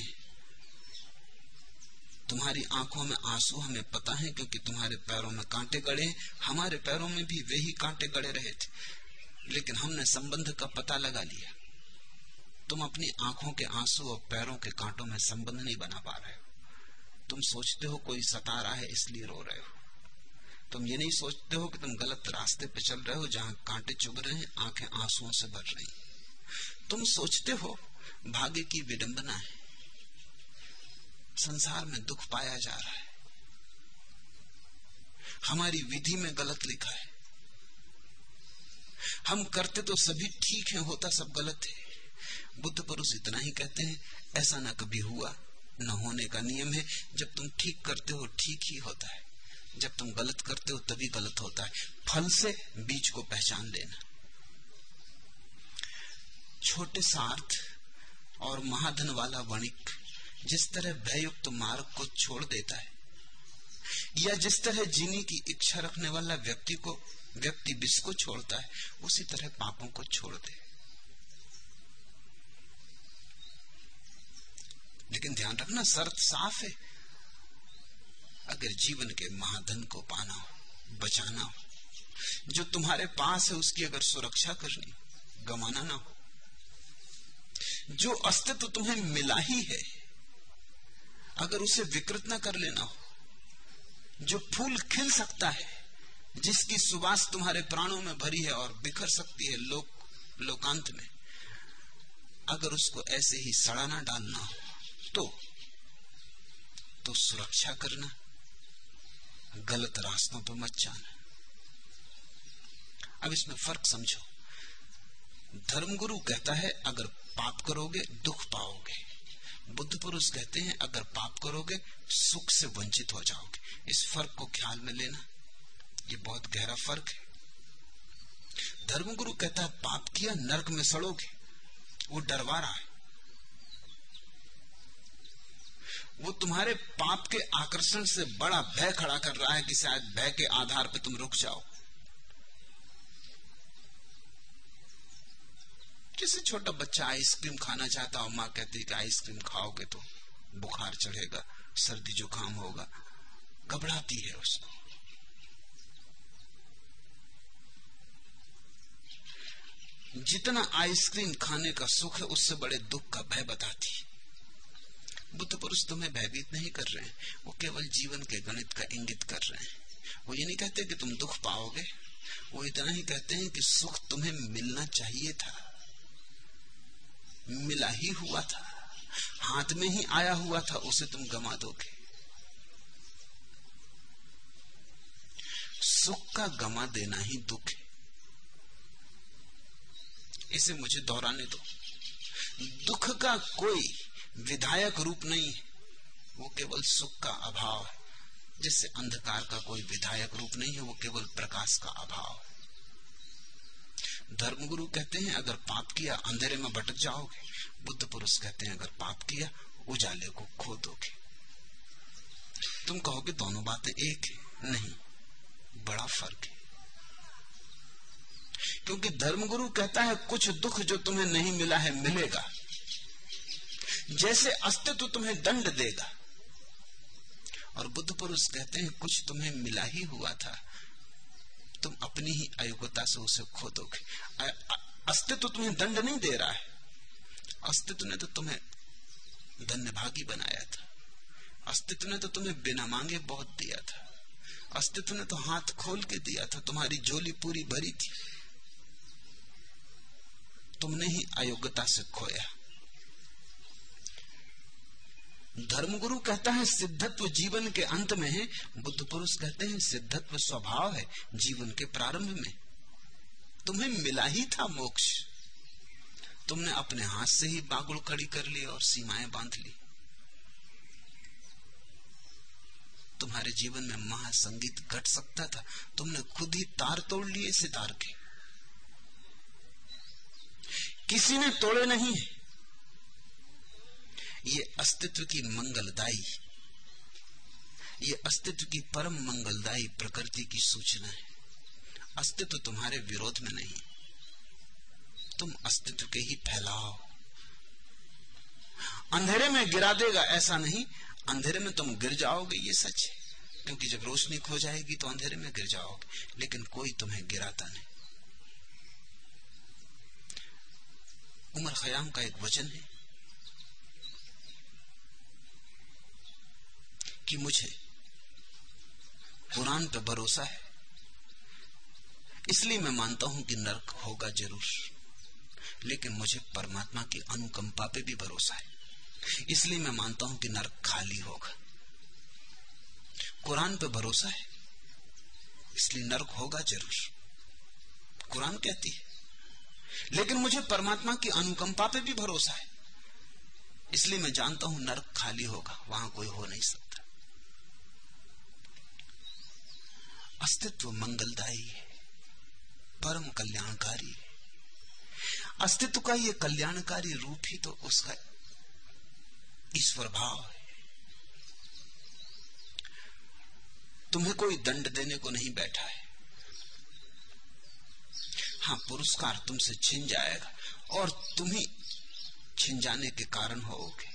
तुम्हारी आंखों में आंसू हमें पता है, क्योंकि तुम्हारे पैरों में कांटे गड़े। हमारे पैरों में भी वे ही कांटे गड़े रहे थे, लेकिन हमने संबंध का पता लगा लिया। तुम अपनी आंखों के आंसू और पैरों के कांटों में संबंध नहीं बना पा रहे हो। तुम सोचते हो कोई सता रहा है इसलिए रो रहे हो। तुम ये नहीं सोचते हो कि तुम गलत रास्ते पे चल रहे हो, जहां कांटे चुभ रहे हैं, आंखें आंसुओं से भर रही। तुम सोचते हो भाग्य की विडंबना है, संसार में दुख पाया जा रहा है, हमारी विधि में गलत लिखा है। हम करते तो सभी ठीक है, होता सब गलत है। बुद्ध पुरुष इतना ही कहते हैं ऐसा ना कभी हुआ, न होने का नियम है। जब तुम ठीक करते हो ठीक ही होता है, जब तुम गलत करते हो तभी गलत होता है। फल से बीज को पहचान लेना। छोटे सार्थ और महाधन वाला वणिक जिस तरह भययुक्त मार्ग को छोड़ देता है, या जिस तरह जीने की इच्छा रखने वाला व्यक्ति विष को छोड़ता है, उसी तरह पापों को छोड़ दे। लेकिन ध्यान रखना, शर्त साफ है। अगर जीवन के महाधन को पाना हो, बचाना हो, जो तुम्हारे पास है उसकी अगर सुरक्षा करनी, गंवाना ना हो, जो अस्तित्व तुम्हें मिला ही है, अगर उसे विकृत न कर लेना हो, जो फूल खिल सकता है, जिसकी सुवास तुम्हारे प्राणों में भरी है और बिखर सकती है लोकांत में, अगर उसको ऐसे ही सड़ा ना डालना हो तो सुरक्षा करना, गलत रास्तों पर मत जाना। अब इसमें फर्क समझो। धर्मगुरु कहता है अगर पाप करोगे दुख पाओगे, बुद्ध पुरुष कहते हैं अगर पाप करोगे सुख से वंचित हो जाओगे। इस फर्क को ख्याल में लेना, ये बहुत गहरा फर्क है। धर्मगुरु कहता है पाप किया नरक में सड़ोगे, वो डरवा रहा है, वो तुम्हारे पाप के आकर्षण से बड़ा भय खड़ा कर रहा है कि शायद भय के आधार पर तुम रुक जाओ। जैसे छोटा बच्चा आइसक्रीम खाना चाहता हो, मां कहती है कि आइसक्रीम खाओगे तो बुखार चढ़ेगा, सर्दी जुकाम होगा, घबराती है उसको। जितना आइसक्रीम खाने का सुख है उससे बड़े दुख का भय बताती है। बुद्ध पुरुष तुम्हें भयभीत नहीं कर रहे हैं, वो केवल जीवन के गणित का इंगित कर रहे हैं। वो ये नहीं कहते कि तुम दुख पाओगे, वो इतना ही कहते हैं कि सुख तुम्हें मिलना चाहिए था, मिला ही हुआ था, हाथ में ही आया हुआ था, उसे तुम गंवा दोगे। सुख का गंवा देना ही दुख है। इसे मुझे दोहराने दो। दुख का कोई विधायक रूप नहीं है, वो केवल सुख का अभाव है। जिससे अंधकार का कोई विधायक रूप नहीं है, वो केवल प्रकाश का अभाव है। धर्मगुरु कहते हैं अगर पाप किया अंधेरे में भटक जाओगे, बुद्ध पुरुष कहते हैं अगर पाप किया उजाले को खो दोगे। तुम कहोगे दोनों बातें एक है, नहीं, बड़ा फर्क है। क्योंकि धर्मगुरु कहता है कुछ दुख जो तुम्हें नहीं मिला है मिलेगा, जैसे अस्तित्व तुम्हें दंड देगा। और बुद्ध पुरुष कहते हैं कुछ तुम्हें मिला ही हुआ था, तुम अपनी ही अयोग्यता से उसे खो दोगे। अस्तित्व तुम्हें दंड नहीं दे रहा है, अस्तित्व ने तो तुम्हें धन्यभागी बनाया था, अस्तित्व ने तो तुम्हें बिना मांगे बहुत दिया था, अस्तित्व ने तो हाथ खोल के दिया था, तुम्हारी झोली पूरी भरी थी, तुमने ही अयोग्यता से खोया। धर्मगुरु कहता है सिद्धत्व जीवन के अंत में है, बुद्ध पुरुष कहते हैं सिद्धत्व स्वभाव है जीवन के प्रारंभ में। तुम्हें मिला ही था मोक्ष, तुमने अपने हाथ से ही बागुड़ खड़ी कर ली और सीमाएं बांध ली। तुम्हारे जीवन में महासंगीत घट सकता था, तुमने खुद ही तार तोड़ लिए सितार के, किसी ने तोड़े नहीं है। ये अस्तित्व की मंगलदायी, ये अस्तित्व की परम मंगलदायी प्रकृति की सूचना है। अस्तित्व तुम्हारे विरोध में नहीं, तुम अस्तित्व के ही फैलाओ। अंधेरे में गिरा देगा ऐसा नहीं, अंधेरे में तुम गिर जाओगे ये सच है, क्योंकि जब रोशनी खो जाएगी तो अंधेरे में गिर जाओगे, लेकिन कोई तुम्हें गिराता नहीं। उमर खयाम का एक वचन है कि मुझे कुरान पे भरोसा है, इसलिए मैं मानता हूं कि नरक होगा जरूर, लेकिन मुझे परमात्मा की अनुकंपा पे भी भरोसा है, इसलिए मैं मानता हूं कि नरक खाली होगा। कुरान पे भरोसा है इसलिए नरक होगा जरूर, कुरान कहती है, लेकिन मुझे परमात्मा की अनुकंपा पे भी भरोसा है, इसलिए मैं जानता हूं नरक खाली होगा, वहां कोई हो नहीं सकता। अस्तित्व मंगलदायी है, परम कल्याणकारी है। अस्तित्व का ये कल्याणकारी रूप ही तो उसका ईश्वर भाव है। तुम्हें कोई दंड देने को नहीं बैठा है, हाँ पुरस्कार तुमसे छिन जाएगा और तुम ही छिन जाने के कारण होगे।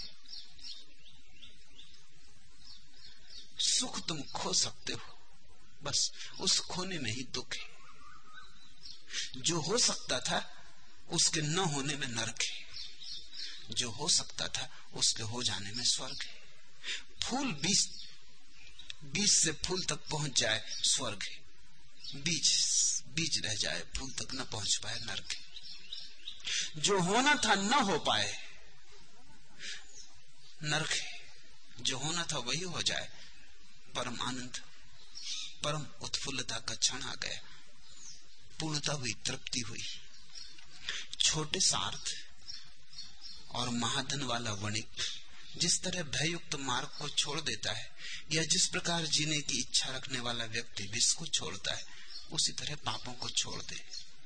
सुख तुम खो सकते हो, बस उस खोने में ही दुख है। जो हो सकता था उसके न होने में नरक है, जो हो सकता था उसके हो जाने में स्वर्ग है। फूल बीज से फूल तक पहुंच जाए स्वर्ग है, बीज रह जाए फूल तक न पहुंच पाए नरक है। जो होना था न हो पाए नरक है, जो होना था वही हो जाए परम आनंद, परम उत्फुल्लता का क्षण आ गया, पूर्णता हुई, तृप्ति हुई। छोटे सार्थ और महाधन वाला वणिक जिस तरह भययुक्त मार्ग को छोड़ देता है, या जिस प्रकार जीने की इच्छा रखने वाला व्यक्ति विष को छोड़ता है, उसी तरह पापों को छोड़ दे।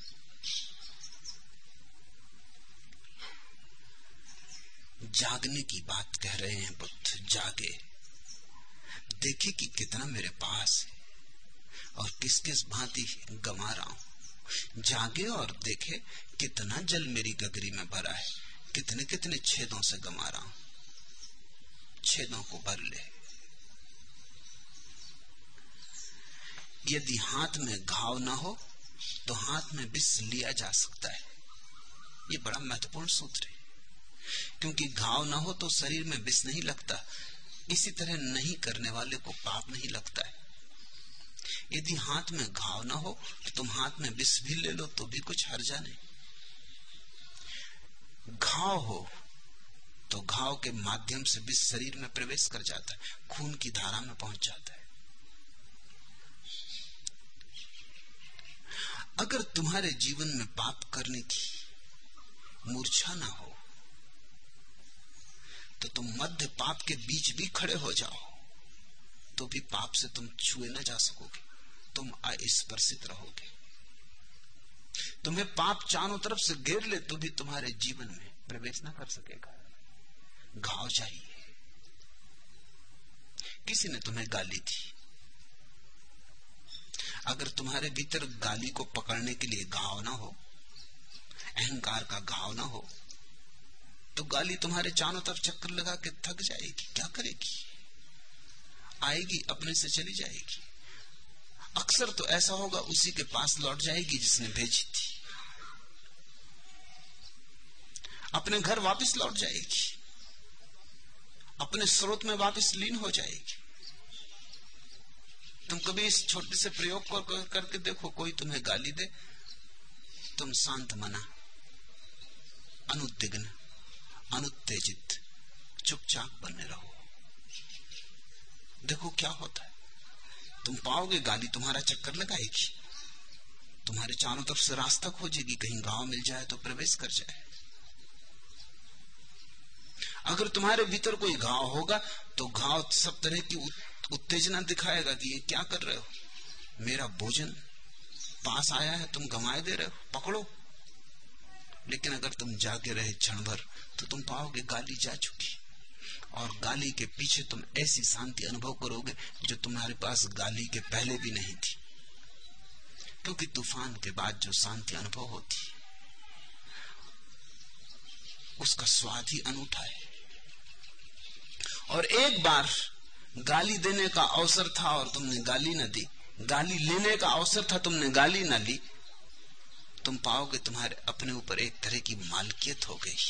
जागने की बात कह रहे हैं बुद्ध। जागे, देखे कि कितना मेरे पास है और किस किस भांति गंवा रहा हूं। जागे और देखे कितना जल मेरी गगरी में भरा है, कितने कितने छेदों से गंवा रहा हूं। छेदों को भर ले। यदि हाथ में घाव ना हो तो हाथ में विष लिया जा सकता है। ये बड़ा महत्वपूर्ण सूत्र है, क्योंकि घाव ना हो तो शरीर में विष नहीं लगता। इसी तरह नहीं करने वाले को पाप नहीं लगता है। यदि हाथ में घाव ना हो तो तुम हाथ में विष भी ले लो तो भी कुछ हर्जा नहीं। घाव हो तो घाव के माध्यम से विष शरीर में प्रवेश कर जाता है, खून की धारा में पहुंच जाता है। अगर तुम्हारे जीवन में पाप करने की मूर्छा ना हो तो तुम मध्य पाप के बीच भी खड़े हो जाओ तो भी पाप से तुम छुए न जा सकोगे, तुम अस्पर्शित रहोगे। तुम्हें पाप चारों तरफ से घेर ले तो भी तुम्हारे जीवन में प्रवेश न कर सकेगा। घाव चाहिए। किसी ने तुम्हें गाली दी, अगर तुम्हारे भीतर गाली को पकड़ने के लिए घाव ना हो, अहंकार का घाव ना हो, तो गाली तुम्हारे चारों तरफ चक्कर लगा के थक जाएगी। क्या करेगी? आएगी, अपने से चली जाएगी। अक्सर तो ऐसा होगा उसी के पास लौट जाएगी जिसने भेजी थी, अपने घर वापस लौट जाएगी, अपने स्रोत में वापस लीन हो जाएगी। तुम कभी इस छोटे से प्रयोग करके देखो, कोई तुम्हें गाली दे, तुम शांत मना, अनुद्विग्न, अनुत्तेजित, चुपचाप बने रहो। देखो क्या होता है। तुम पाओगे गाली तुम्हारा चक्कर लगाएगी, तुम्हारे चारों तरफ से रास्ता खोजेगी, कहीं घाव मिल जाए तो प्रवेश कर जाए। अगर तुम्हारे भीतर कोई घाव होगा तो घाव सब तरह की उत्तेजना दिखाएगा कि ये क्या कर रहे हो, मेरा भोजन पास आया है, तुम गंवाए दे रहे हो, पकड़ो। लेकिन अगर तुम जागे रहे क्षण भर तो तुम पाओगे गाली जा चुकी, और गाली के पीछे तुम ऐसी शांति अनुभव करोगे जो तुम्हारे पास गाली के पहले भी नहीं थी। क्योंकि तूफान के बाद जो शांति अनुभव होती उसका स्वाद ही अनूठा है। और एक बार गाली देने का अवसर था और तुमने गाली न दी, गाली लेने का अवसर था, तुमने गाली न ली, तुम पाओगे तुम्हारे अपने ऊपर एक तरह की मालकियत हो गई।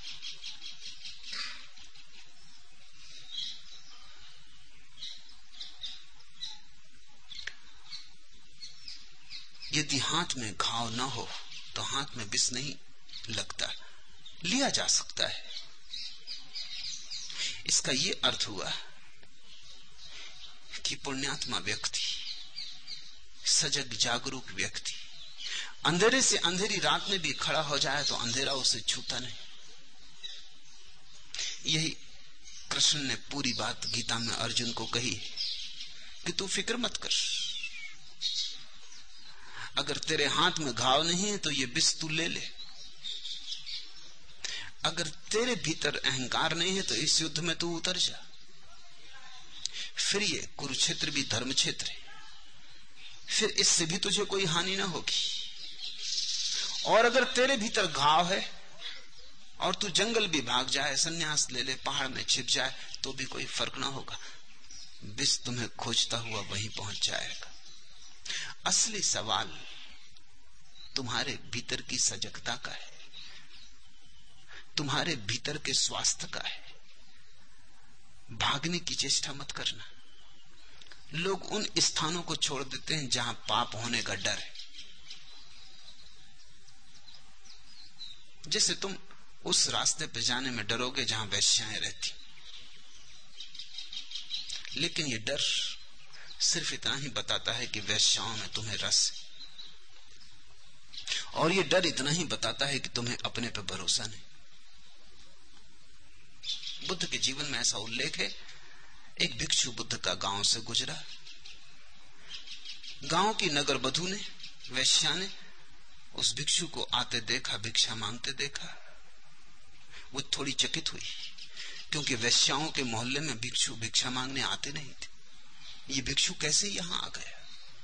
यदि हाथ में घाव न हो तो हाथ में विष नहीं लगता, लिया जा सकता है। इसका ये अर्थ हुआ कि पुण्यात्मा व्यक्ति, सजग जागरूक व्यक्ति अंधेरे से अंधेरी रात में भी खड़ा हो जाए तो अंधेरा उसे छूता नहीं। यही कृष्ण ने पूरी बात गीता में अर्जुन को कही कि तू फिक्र मत कर, अगर तेरे हाथ में घाव नहीं है तो ये विष तू ले ले। अगर तेरे भीतर अहंकार नहीं है तो इस युद्ध में तू उतर जा। फिर ये कुरुक्षेत्र भी धर्म क्षेत्र है, फिर इससे भी तुझे कोई हानि ना होगी। और अगर तेरे भीतर घाव है और तू जंगल भी भाग जाए, संन्यास ले ले, पहाड़ में छिप जाए, तो भी कोई फर्क ना होगा। विष तुम्हें खोजता हुआ वहीं पहुंच जाएगा। असली सवाल तुम्हारे भीतर की सजगता का है। तुम्हारे भीतर के स्वास्थ्य का है। भागने की चेष्टा मत करना। लोग उन स्थानों को छोड़ देते हैं जहां पाप होने का डर है। जैसे तुम उस रास्ते पे जाने में डरोगे जहां वेश्याएं रहती, लेकिन ये डर सिर्फ इतना ही बताता है कि वेश्याओं में तुम्हें रस है, और ये डर इतना ही बताता है कि तुम्हें अपने पे भरोसा नहीं। बुद्ध के जीवन में ऐसा उल्लेख है, एक भिक्षु बुद्ध का गांव से गुजरा। गांव की नगर बधू ने, वेश्या ने उस भिक्षु को आते देखा, भिक्षा मांगते देखा। वो थोड़ी चकित हुई, क्योंकि वेश्याओं के मोहल्ले में भिक्षु भिक्षा मांगने आते नहीं थे। ये भिक्षु कैसे यहां आ गया?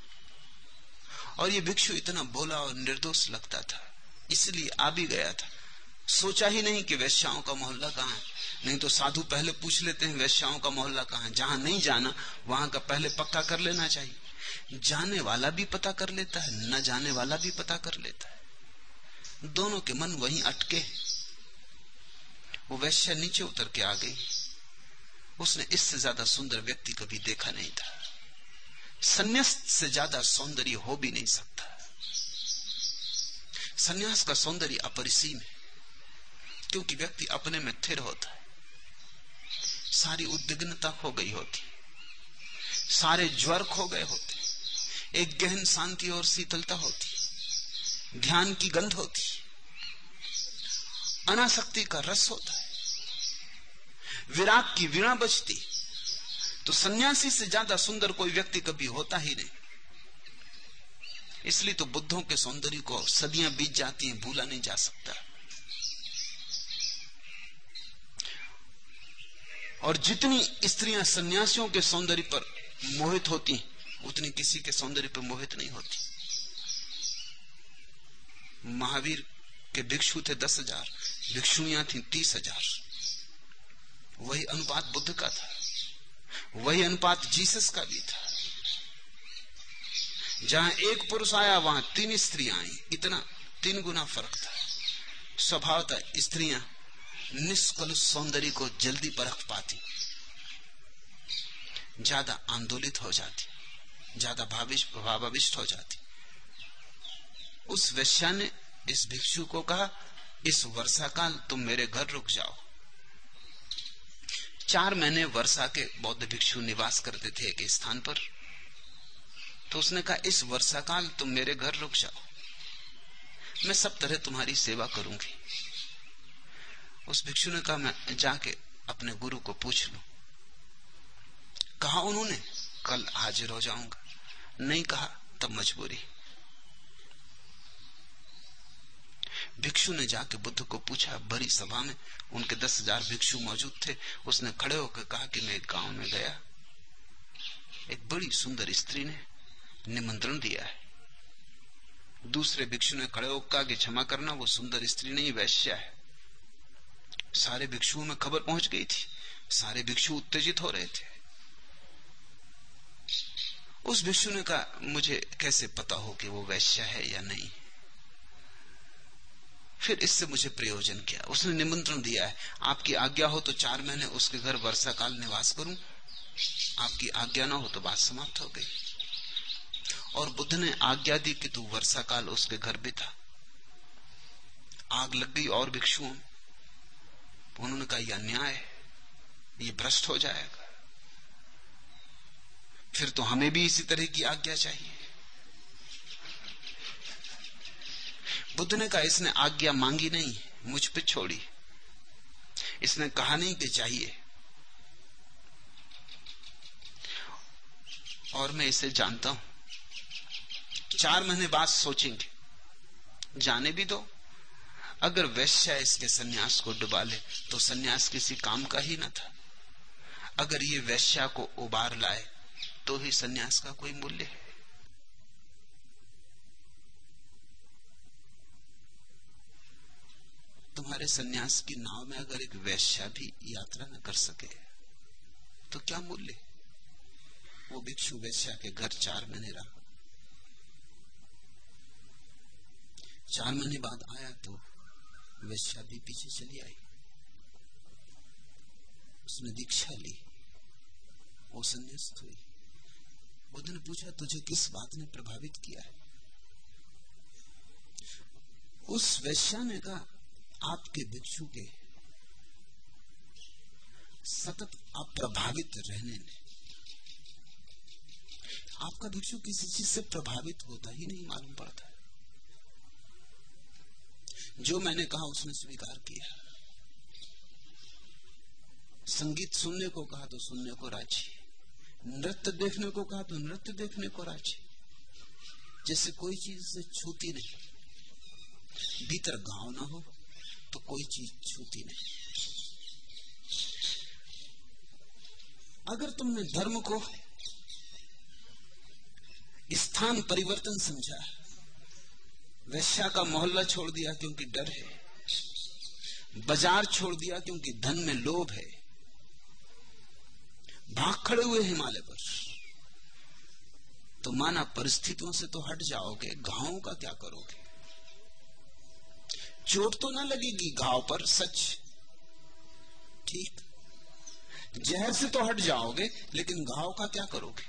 और ये भिक्षु इतना भोला और निर्दोष लगता था, इसलिए आ भी गया था। सोचा ही नहीं कि वेश्याओं का मोहल्ला कहां है। नहीं तो साधु पहले पूछ लेते हैं वेश्याओं का मोहल्ला कहां है। जहां नहीं जाना वहां का पहले पक्का कर लेना चाहिए। जाने वाला भी पता कर लेता है, न जाने वाला भी पता कर लेता है। दोनों के मन वहीं अटके। वो वेश्या नीचे उतर के आ गई। उसने इससे ज्यादा सुंदर व्यक्ति कभी देखा नहीं था। संन्यास से ज्यादा सौंदर्य हो भी नहीं सकता। संन्यास का सौंदर्य अपरिसीम है, क्योंकि व्यक्ति अपने में स्थिर होता है। सारी उद्विग्नता खो गई होती, सारे ज्वर खो गए होते, एक गहन शांति और शीतलता होती, ध्यान की गंध होती, अनासक्ति का रस होता है, विराग की वीणा बजती। तो सन्यासी से ज्यादा सुंदर कोई व्यक्ति कभी होता ही नहीं। इसलिए तो बुद्धों के सौंदर्य को सदियां बीत जाती हैं, भूला नहीं जा सकता। और जितनी स्त्रियां सन्यासियों के सौंदर्य पर मोहित होती, उतनी किसी के सौंदर्य पर मोहित नहीं होती। महावीर के भिक्षु थे 10,000, भिक्षुणियां थी 30,000। वही अनुपात बुद्ध का था, वही अनुपात जीसस का भी था। जहां एक पुरुष आया वहां 3 स्त्रियां आई, इतना 3 गुना फर्क था। स्वभावतः स्त्रियां निष्कलुष सौंदर्य को जल्दी परख पाती, ज्यादा आंदोलित हो जाती, ज्यादा भावाविष्ट हो जाती। उस वेश्या ने इस भिक्षु को कहा, इस वर्षा काल तुम मेरे घर रुक जाओ। 4 महीने वर्षा के बौद्ध भिक्षु निवास करते थे एक स्थान पर। तो उसने कहा, इस वर्षा काल तुम मेरे घर रुक जाओ, मैं सब तरह तुम्हारी सेवा करूंगी। उस भिक्षु ने कहा, मैं जाके अपने गुरु को पूछ लूं। कहा उन्होंने, कल हाजिर हो जाऊंगा। नहीं कहा तब मजबूरी। भिक्षु ने जाके बुद्ध को पूछा। बड़ी सभा में उनके 10,000 भिक्षु मौजूद थे। उसने खड़े होकर कहा कि मैं एक गांव में गया, एक बड़ी सुंदर स्त्री ने निमंत्रण दिया है। दूसरे भिक्षु ने खड़े होकर कहा कि क्षमा करना, वो सुंदर स्त्री नहीं, वैश्या है। सारे भिक्षुओं में खबर पहुंच गई थी, सारे भिक्षु उत्तेजित हो रहे थे। उस भिक्षु ने कहा, मुझे कैसे पता हो कि वो वैश्या है या नहीं? फिर इससे मुझे प्रयोजन क्या? उसने निमंत्रण दिया है, आपकी आज्ञा हो तो 4 महीने उसके घर वर्षा काल निवास करूं, आपकी आज्ञा ना हो तो बात समाप्त हो गई। और बुद्ध ने आज्ञा दी कि तू वर्षा काल उसके घर बिता। आग लग गई और भिक्षुओं। उन्होंने कहा, यह अन्याय है, ये भ्रष्ट हो जाएगा, फिर तो हमें भी इसी तरह की आज्ञा चाहिए। बुद्ध ने कहा, इसने आज्ञा मांगी नहीं, मुझ पे छोड़ी। इसने कहा नहीं कि चाहिए, और मैं इसे जानता हूं। 4 महीने बाद सोचेंगे, जाने भी दो। अगर वैश्या इसके सन्यास को डुबा ले तो सन्यास किसी काम का ही न था। अगर ये वैश्या को उबार लाए तो ही सन्यास का कोई मूल्य है। तुम्हारे सन्यास की नाव में अगर एक वैश्या भी यात्रा न कर सके तो क्या मूल्य? वो भिक्षु वैश्या के घर 4 महीने रहा। 4 महीने बाद आया तो वेश्या भी पीछे चली आई। उसने दीक्षा ली, वो संन्यास्त हुई। बुद्ध ने पूछा, तुझे किस बात ने प्रभावित किया है? उस वेश्या ने कहा, आपके भिक्षु के सतत अप्रभावित रहने ने। आपका भिक्षु किसी चीज से प्रभावित होता ही नहीं मालूम पड़ता। जो मैंने कहा उसने स्वीकार किया। संगीत सुनने को कहा तो सुनने को राजी, नृत्य देखने को कहा तो नृत्य देखने को राजी, जैसे कोई चीज से छूती नहीं। भीतर घाव ना हो तो कोई चीज छूती नहीं। अगर तुमने धर्म को स्थान परिवर्तन समझा, वेश्या का मोहल्ला छोड़ दिया क्योंकि डर है, बाजार छोड़ दिया क्योंकि धन में लोभ है, भाग खड़े हुए हिमालय पर, तो माना परिस्थितियों से तो हट जाओगे, घावों का क्या करोगे? चोट तो ना लगेगी घाव पर, सच ठीक, जहर से तो हट जाओगे, लेकिन घाव का क्या करोगे?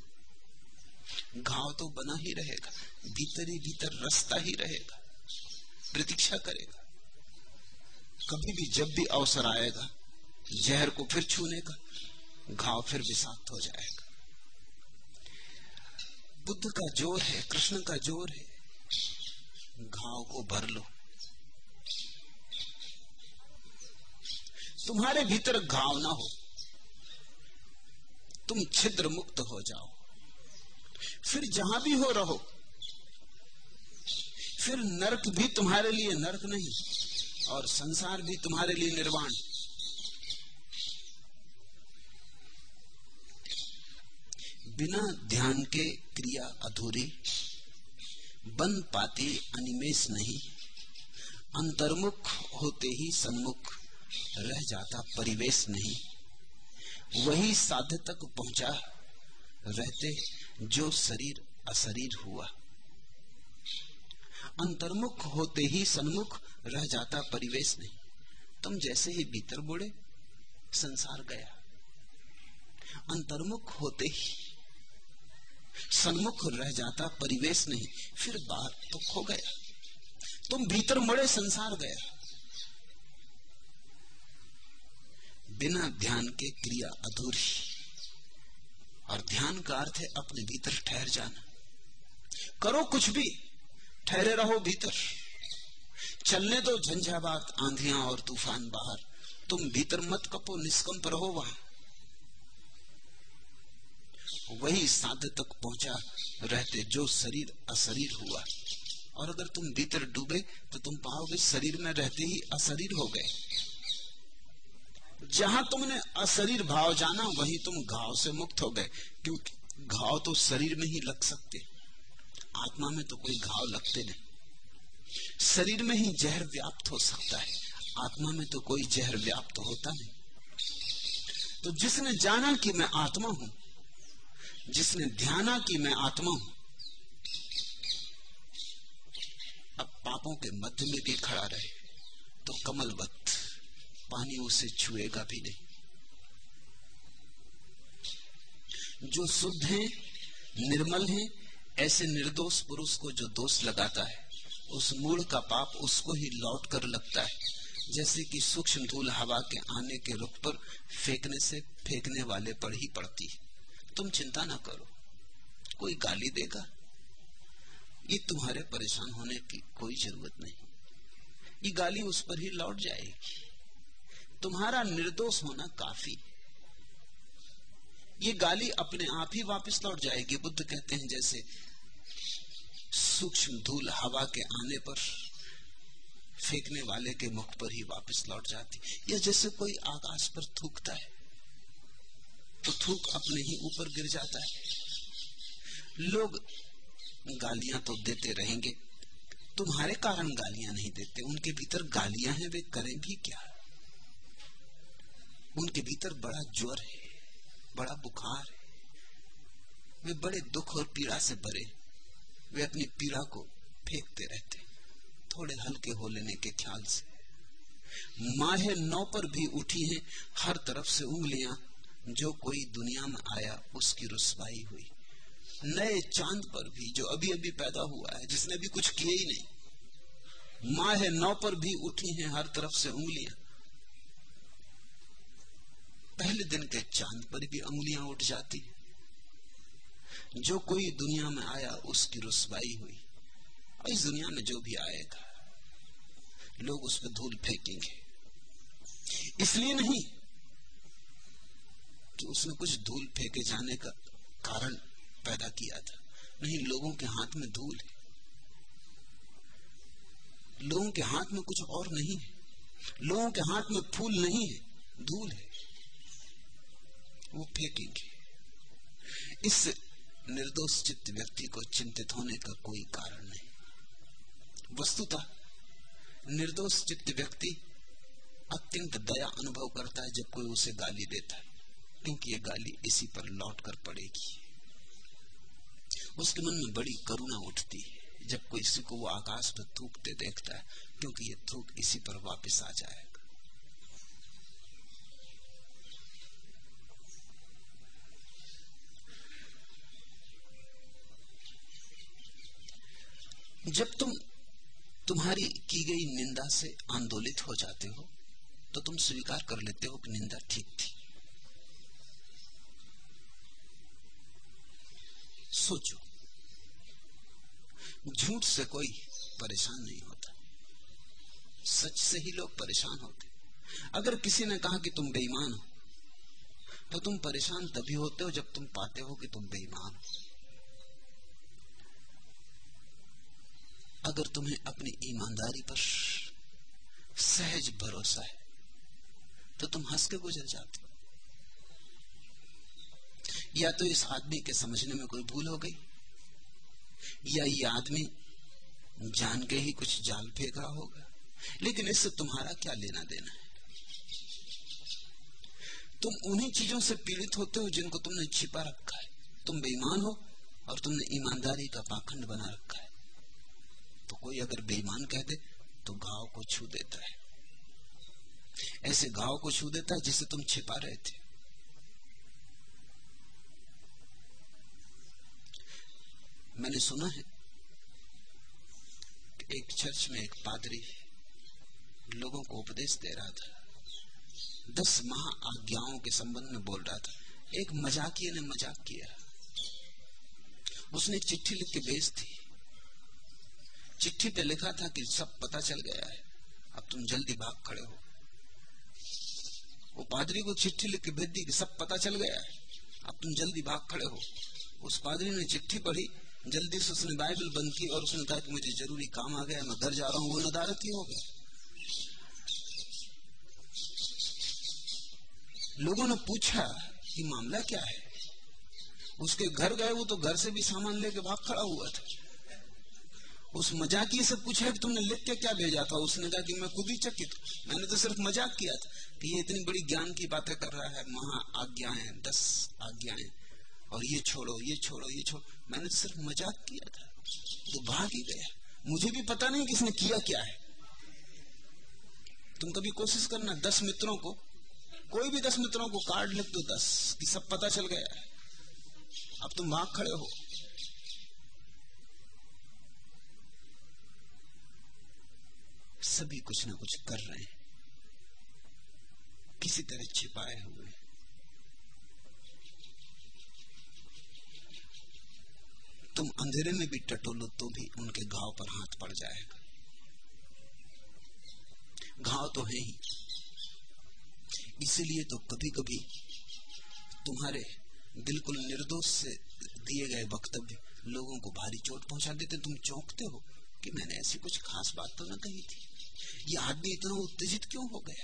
घाव तो बना ही रहेगा, भीतर ही भीतर रस्ता ही रहेगा, प्रतीक्षा करेगा। कभी भी जब भी अवसर आएगा जहर को फिर छूने का, घाव फिर विषाक्त हो जाएगा। बुद्ध का जोर है, कृष्ण का जोर है, घाव को भर लो। तुम्हारे भीतर घाव ना हो, तुम छिद्र मुक्त हो जाओ, फिर जहां भी हो रहो। फिर नरक भी तुम्हारे लिए नरक नहीं और संसार भी तुम्हारे लिए निर्वाण। बिना ध्यान के क्रिया अधूरी, बन पाती अनिमेष नहीं। अंतर्मुख होते ही सन्मुख रह जाता परिवेश नहीं। वही साध्य तक पहुंचा रहते जो शरीर अशरीर हुआ। अंतर्मुख होते ही सन्मुख रह जाता परिवेश नहीं। तुम जैसे ही भीतर बुड़े संसार गया। अंतर्मुख होते ही सन्मुख रह जाता परिवेश नहीं, फिर बाहर तो खो गया। तुम भीतर मुड़े संसार गया। बिना ध्यान के क्रिया अधूरी, और ध्यान का अर्थ है अपने भीतर ठहर जाना। करो कुछ भी, ठहरे रहो भीतर। चलने दो झंझावात, आंधियां और तूफान बाहर, तुम भीतर मत कपो, निष्कंप रहो वहां। वही साध्य तक पहुंचा रहते जो शरीर अशरीर हुआ। और अगर तुम भीतर डूबे तो तुम पाओगे शरीर में रहते ही अशरीर हो गए। जहां तुमने अशरीर भाव जाना वहीं तुम घाव से मुक्त हो गए, क्योंकि घाव तो शरीर में ही लग सकते, आत्मा में तो कोई घाव लगते नहीं। शरीर में ही जहर व्याप्त हो सकता है, आत्मा में तो कोई जहर व्याप्त होता नहीं। तो जिसने जाना कि मैं आत्मा हूं, जिसने ध्याना कि मैं आत्मा हूं, अब पापों के मध्य में भी खड़ा रहे तो कमलवत पानी उसे छुएगा भी नहीं। जो शुद्ध हैं, निर्मल हैं, ऐसे निर्दोष पुरुष को जो दोष लगाता है, उस मूढ़ का पाप उसको ही लौट कर लगता है। जैसे कि सूक्ष्म धूल हवा के आने के रुख पर फेंकने से फेंकने वाले पर ही पड़ती है। तुम चिंता ना करो, कोई गाली देगा, ये तुम्हारे परेशान होने की कोई जरूरत नहीं। ये गाली उस पर ही लौट जाएगी। तुम्हारा निर्दोष होना काफी। ये गाली अपने आप ही वापस लौट जाएगी। बुद्ध कहते हैं जैसे सूक्ष्म धूल हवा के आने पर फेंकने वाले के मुख पर ही वापस लौट जाती, या जैसे कोई आकाश पर थूकता है तो थूक अपने ही ऊपर गिर जाता है। लोग गालियां तो देते रहेंगे, तुम्हारे कारण गालियां नहीं देते। उनके भीतर गालियां हैं, वे करें भी क्या? उनके भीतर बड़ा ज्वर है, बड़ा बुखार है, वे बड़े दुख और पीड़ा से भरे। वे अपनी पीड़ा को फेंकते रहते थोड़े हल्के हो लेने के ख्याल से। माहे 9 पर भी उठी हैं हर तरफ से उंगलियां, जो कोई दुनिया में आया उसकी रुसवाई हुई। नए चांद पर भी, जो अभी अभी पैदा हुआ है, जिसने भी कुछ किया ही नहीं, माहे 9 पर भी उठी हैं हर तरफ से उंगलियां। पहले दिन के चांद पर भी उंगलियां उठ जाती। जो कोई दुनिया में आया उसकी रुसवाई हुई। और इस दुनिया में जो भी आएगा लोग उस पर धूल फेंकेंगे, इसलिए नहीं कि उसने कुछ धूल फेंके जाने का कारण पैदा किया था, नहीं, लोगों के हाथ में धूल है, लोगों के हाथ में कुछ और नहीं है, लोगों के हाथ में फूल नहीं है, धूल है, वो फेंकेंगे। इस निर्दोष चित्त व्यक्ति को चिंतित होने का कोई कारण नहीं। वस्तुतः निर्दोष चित्त व्यक्ति अत्यंत दया अनुभव करता है जब कोई उसे गाली देता है, क्योंकि ये गाली इसी पर लौट कर पड़ेगी। उसके मन में बड़ी करुणा उठती है जब कोई किसी को वो आकाश पर थूकते देखता है, क्योंकि ये थूक इसी पर वापस आ जाएगा। जब तुम तुम्हारी की गई निंदा से आंदोलित हो जाते हो तो तुम स्वीकार कर लेते हो कि निंदा ठीक थी। सोचो, झूठ से कोई परेशान नहीं होता, सच से ही लोग परेशान होते। अगर किसी ने कहा कि तुम बेईमान हो तो तुम परेशान तभी होते हो जब तुम पाते हो कि तुम बेईमान हो। अगर तुम्हें अपनी ईमानदारी पर सहज भरोसा है तो तुम हंस के गुजर जाते हो। या तो इस आदमी के समझने में कोई भूल हो गई, या ये आदमी जान के ही कुछ जाल फेंक रहा होगा, लेकिन इससे तुम्हारा क्या लेना देना है। तुम उन्हीं चीजों से पीड़ित होते हो जिनको तुमने छिपा रखा है। तुम बेईमान हो और तुमने ईमानदारी का पाखंड बना रखा है। तो कोई अगर बेईमान कह दे तो घाव को छू देता है, ऐसे घाव को छू देता है जिसे तुम छिपा रहे थे। मैंने सुना है कि एक चर्च में एक पादरी लोगों को उपदेश दे रहा था, 10 महाआज्ञाओं के संबंध में बोल रहा था। एक मजाकिये ने मजाक किया, उसने एक चिट्ठी लिख के भेज दी। चिट्ठी पे लिखा था कि सब पता चल गया है, अब तुम जल्दी भाग खड़े हो। वो पादरी को चिट्ठी लिख के भेज दी कि सब पता चल गया है, अब तुम जल्दी भाग खड़े हो। उस पादरी ने चिट्ठी पढ़ी, जल्दी से उसने बाइबल बंद की और उसने कहा कि मुझे जरूरी काम आ गया, मैं घर जा रहा हूं। वो नदारत ही हो गया। लोगों ने पूछा कि मामला क्या है। उसके घर गए, वो तो घर से भी सामान लेके भाग खड़ा हुआ था। उस मजाकिये से पूछा कि तुमने लिख के क्या भेजा था। उसने कहा कि मैं खुद ही चकित हूं, मैंने तो सिर्फ मजाक किया था कि ये इतनी बड़ी ज्ञान की बातें कर रहा है, महाआज्ञाएं, 10 आज्ञाएं, और ये छोड़ो, ये छोड़ो, ये छोड़ो, मैंने तो सिर्फ मजाक किया था। तो भाग ही गया। मुझे भी पता नहीं किसने किया क्या है। तुम कभी कोशिश करना, 10 मित्रों को, कोई भी 10 मित्रों को कार्ड लिख दो 10 कि सब पता चल गया है, अब तुम भाग खड़े हो। सभी कुछ ना कुछ कर रहे हैं, किसी तरह छिपाए हुए। तुम अंधेरे में भी टटोलो तो भी उनके घाव पर हाथ पड़ जाएगा। घाव तो है ही। इसीलिए तो कभी कभी तुम्हारे बिल्कुल निर्दोष से दिए गए वक्तव्य लोगों को भारी चोट पहुंचा देते। तुम चौंकते हो कि मैंने ऐसी कुछ खास बात तो न कही थी, ये आदमी इतना उत्तेजित क्यों हो गया।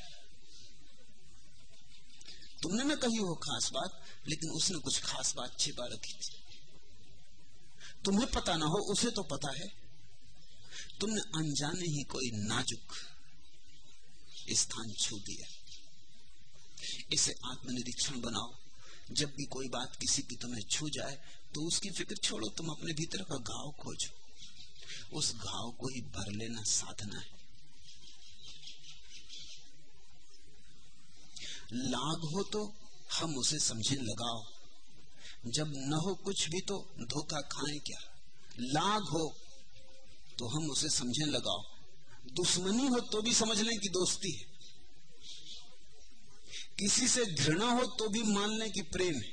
तुमने न कही हो खास बात, लेकिन उसने कुछ खास बात छिपा रखी थी। तुम्हें पता ना हो, उसे तो पता है। तुमने अनजाने ही कोई नाजुक स्थान छू दिया। इसे आत्मनिरीक्षण बनाओ। जब भी कोई बात किसी की तुम्हें छू जाए तो उसकी फिक्र छोड़ो, तुम अपने भीतर का घाव खोजो। उस घाव को ही भर लेना साधना है। लाग हो तो हम उसे समझें लगाओ, जब न हो कुछ भी तो धोखा खाएं क्या। लाग हो तो हम उसे समझें लगाओ, दुश्मनी हो तो भी समझ लें कि दोस्ती है, किसी से घृणा हो तो भी मान लें कि प्रेम है।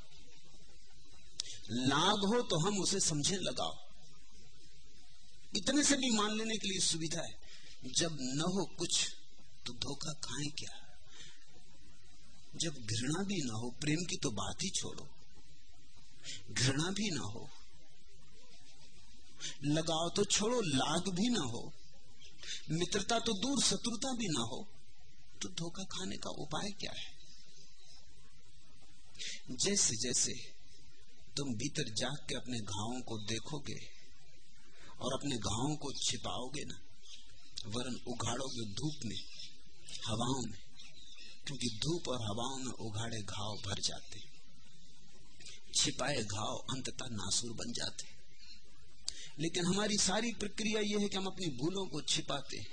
लाग हो तो हम उसे समझें लगाओ, इतने से भी मान लेने के लिए सुविधा है। जब न हो कुछ तो धोखा खाएं क्या। जब घृणा भी ना हो, प्रेम की तो बात ही छोड़ो, घृणा भी ना हो, लगाव तो छोड़ो, लाग भी ना हो, मित्रता तो दूर शत्रुता भी ना हो, तो धोखा खाने का उपाय क्या है। जैसे जैसे तुम भीतर जाग के अपने घावों को देखोगे और अपने घावों को छिपाओगे ना, वरन उघाड़ोगे धूप में, हवाओं में, क्योंकि धूप और हवाओं में उघाड़े घाव भर जाते, छिपाए घाव अंततः नासूर बन जाते। लेकिन हमारी सारी प्रक्रिया यह है कि हम अपनी भूलों को छिपाते हैं,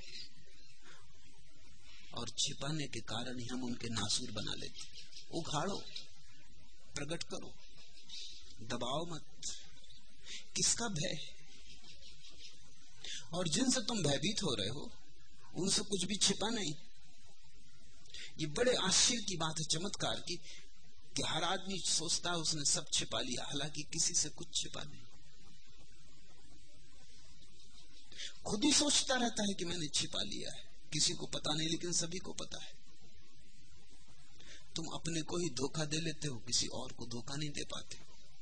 और छिपाने के कारण ही हम उनके नासूर बना लेते। उघाड़ो, प्रकट करो, दबाओ मत। किसका भय? और जिनसे तुम भयभीत हो रहे हो उनसे कुछ भी छिपा नहीं। ये बड़े आश्चर्य की बात है, चमत्कार की, कि हर आदमी सोचता है उसने सब छिपा लिया, हालांकि किसी से कुछ छिपा नहीं। खुद ही सोचता रहता है कि मैंने छिपा लिया है, किसी को पता नहीं, लेकिन सभी को पता है। तुम अपने को ही धोखा दे लेते हो, किसी और को धोखा नहीं दे पाते।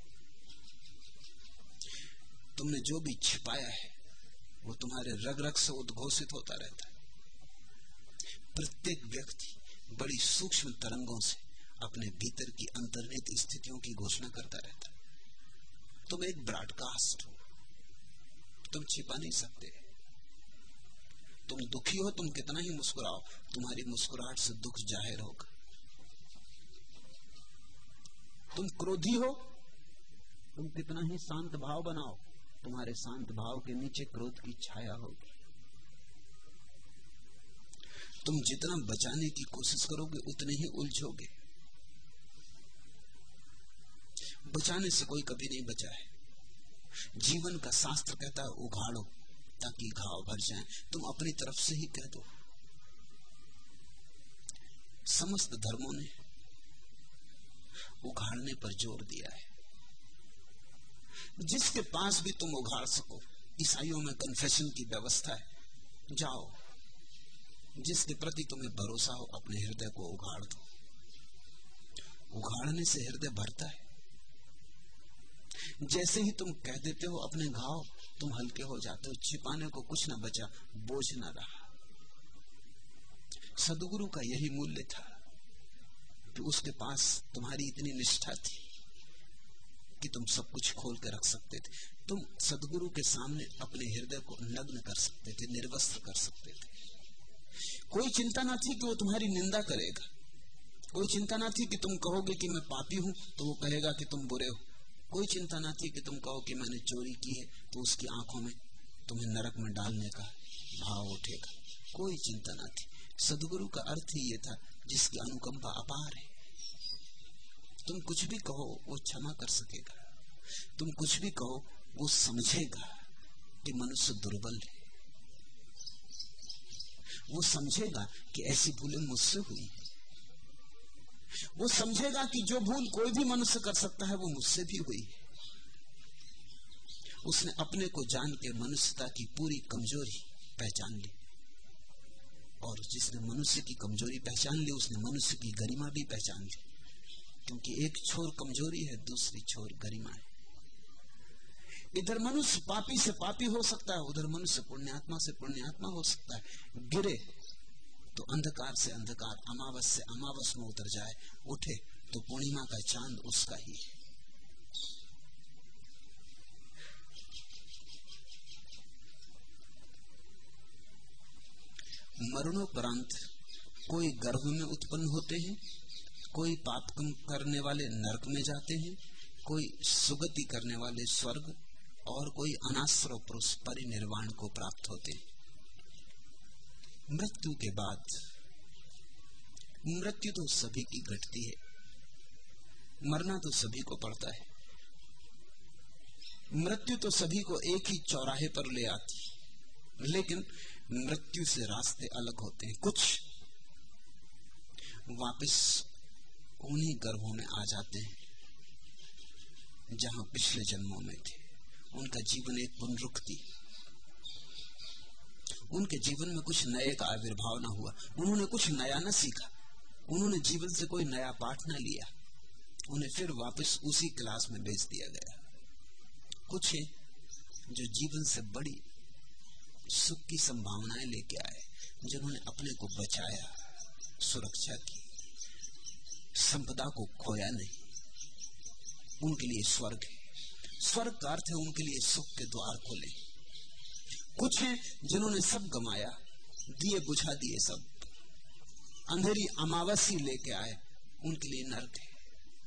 तुमने जो भी छिपाया है वो तुम्हारे रग रग से उद्घोषित होता रहता है। प्रत्येक व्यक्ति बड़ी सूक्ष्म तरंगों से अपने भीतर की अंतर्निहित स्थितियों की घोषणा करता रहता है। तुम एक ब्रॉडकास्ट हो, तुम छिपा नहीं सकते। तुम दुखी हो, तुम कितना ही मुस्कुराओ, तुम्हारी मुस्कुराहट से दुख जाहिर होगा। तुम क्रोधी हो, तुम कितना ही शांत भाव बनाओ, तुम्हारे शांत भाव के नीचे क्रोध की छाया होगी। तुम जितना बचाने की कोशिश करोगे उतने ही उलझोगे। बचाने से कोई कभी नहीं बचा है। जीवन का शास्त्र कहता है उघाड़ो ताकि घाव भर जाएं। तुम अपनी तरफ से ही कह दो। समस्त धर्मों ने उघाड़ने पर जोर दिया है। जिसके पास भी तुम उघाड़ सको, ईसाइयों में कन्फेशन की व्यवस्था है, जाओ, जिसके प्रति तुम्हें भरोसा हो अपने हृदय को उघाड़ दो। उघाड़ने से हृदय भरता है। जैसे ही तुम कह देते हो अपने घाव, तुम हल्के हो जाते हो। छिपाने को कुछ न बचा, बोझ न रहा। सदगुरु का यही मूल्य था कि उसके पास तुम्हारी इतनी निष्ठा थी कि तुम सब कुछ खोल कर रख सकते थे। तुम सदगुरु के सामने अपने हृदय को नग्न कर सकते थे, निर्वस्त्र कर सकते थे। कोई चिंता ना थी कि वो तुम्हारी निंदा करेगा। कोई चिंता ना थी कि तुम कहोगे कि मैं पापी हूं तो वो कहेगा कि तुम बुरे हो। कोई चिंता ना थी कि तुम कहो कि मैंने चोरी की है तो उसकी आंखों में तुम्हें नरक में डालने का भाव उठेगा। कोई चिंता ना थी। सदगुरु का अर्थ ही ये था जिसकी अनुकंपा अपार है। तुम कुछ भी कहो वो क्षमा कर सकेगा। तुम कुछ भी कहो वो समझेगा कि मनुष्य दुर्बल है। वो समझेगा कि ऐसी भूलें मुझसे हुई। वो समझेगा कि जो भूल कोई भी मनुष्य कर सकता है वो मुझसे भी हुई। उसने अपने को जान के मनुष्यता की पूरी कमजोरी पहचान ली, और जिसने मनुष्य की कमजोरी पहचान ली उसने मनुष्य की गरिमा भी पहचान ली। क्योंकि एक छोर कमजोरी है, दूसरी छोर गरिमा है। इधर मनुष्य पापी से पापी हो सकता है, उधर मनुष्य पुण्यात्मा से पुण्यात्मा हो सकता है। गिरे तो अंधकार से अंधकार, अमावस से अमावस में उतर जाए, उठे तो पूर्णिमा का चांद उसका ही है। मरणोपरांत कोई गर्भ में उत्पन्न होते हैं, कोई पाप करने वाले नरक में जाते हैं, कोई सुगति करने वाले स्वर्ग, और कोई अनाश्रव पुरुष परिनिर्वाण को प्राप्त होते हैं। मृत्यु के बाद मृत्यु तो सभी की घटती है, मरना तो सभी को पड़ता है। मृत्यु तो सभी को एक ही चौराहे पर ले आती है, लेकिन मृत्यु से रास्ते अलग होते हैं। कुछ वापस उन्हीं गर्भों में आ जाते हैं जहां पिछले जन्मों में थे। उनका जीवन एक पुनरुक्ति, उनके जीवन में कुछ नए का आविर्भाव न हुआ, उन्होंने कुछ नया न सीखा, उन्होंने जीवन से कोई नया पाठ न लिया, उन्हें फिर वापस उसी क्लास में भेज दिया गया। कुछ है जो जीवन से बड़ी सुख की संभावनाएं लेके आए, जिन्होंने अपने को बचाया, सुरक्षा की, संपदा को खोया नहीं, उनके लिए स्वर्ग है। स्वर्ग का अर्थ है उनके लिए सुख के द्वार खोले। कुछ हैं जिन्होंने सब गमाया, दिए बुझा दिए, सब अंधेरी अमावस्या लेके आए, उनके लिए नरक है।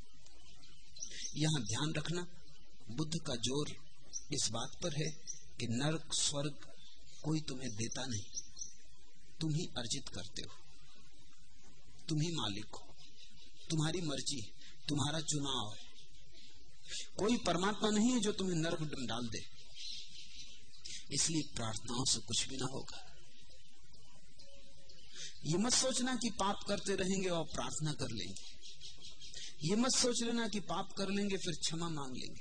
यहां ध्यान रखना, बुद्ध का जोर इस बात पर है कि नरक स्वर्ग कोई तुम्हें देता नहीं, तुम ही अर्जित करते हो, तुम ही मालिक हो, तुम्हारी मर्जी, तुम्हारा चुनाव है। कोई परमात्मा नहीं है जो तुम्हें नरक में डाल दे। इसलिए प्रार्थनाओं से कुछ भी ना होगा। ये मत सोचना कि पाप करते रहेंगे और प्रार्थना कर लेंगे। ये मत सोच लेना कि पाप कर लेंगे फिर क्षमा मांग लेंगे।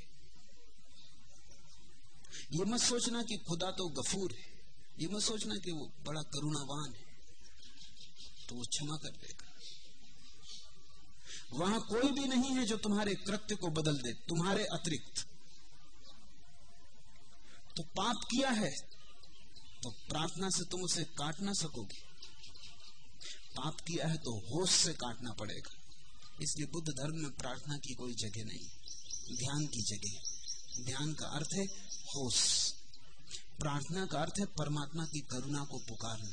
ये मत सोचना कि खुदा तो गफूर है। ये मत सोचना कि वो बड़ा करुणावान है तो वो क्षमा कर देगा। वहां कोई भी नहीं है जो तुम्हारे कृत्य को बदल दे, तुम्हारे अतिरिक्त। तो पाप किया है तो प्रार्थना से तुम उसे काट ना सकोगे। पाप किया है तो होश से काटना पड़ेगा। इसलिए बुद्ध धर्म में प्रार्थना की कोई जगह नहीं, ध्यान की जगह। ध्यान का अर्थ है होश, प्रार्थना का अर्थ है परमात्मा की करुणा को पुकारना।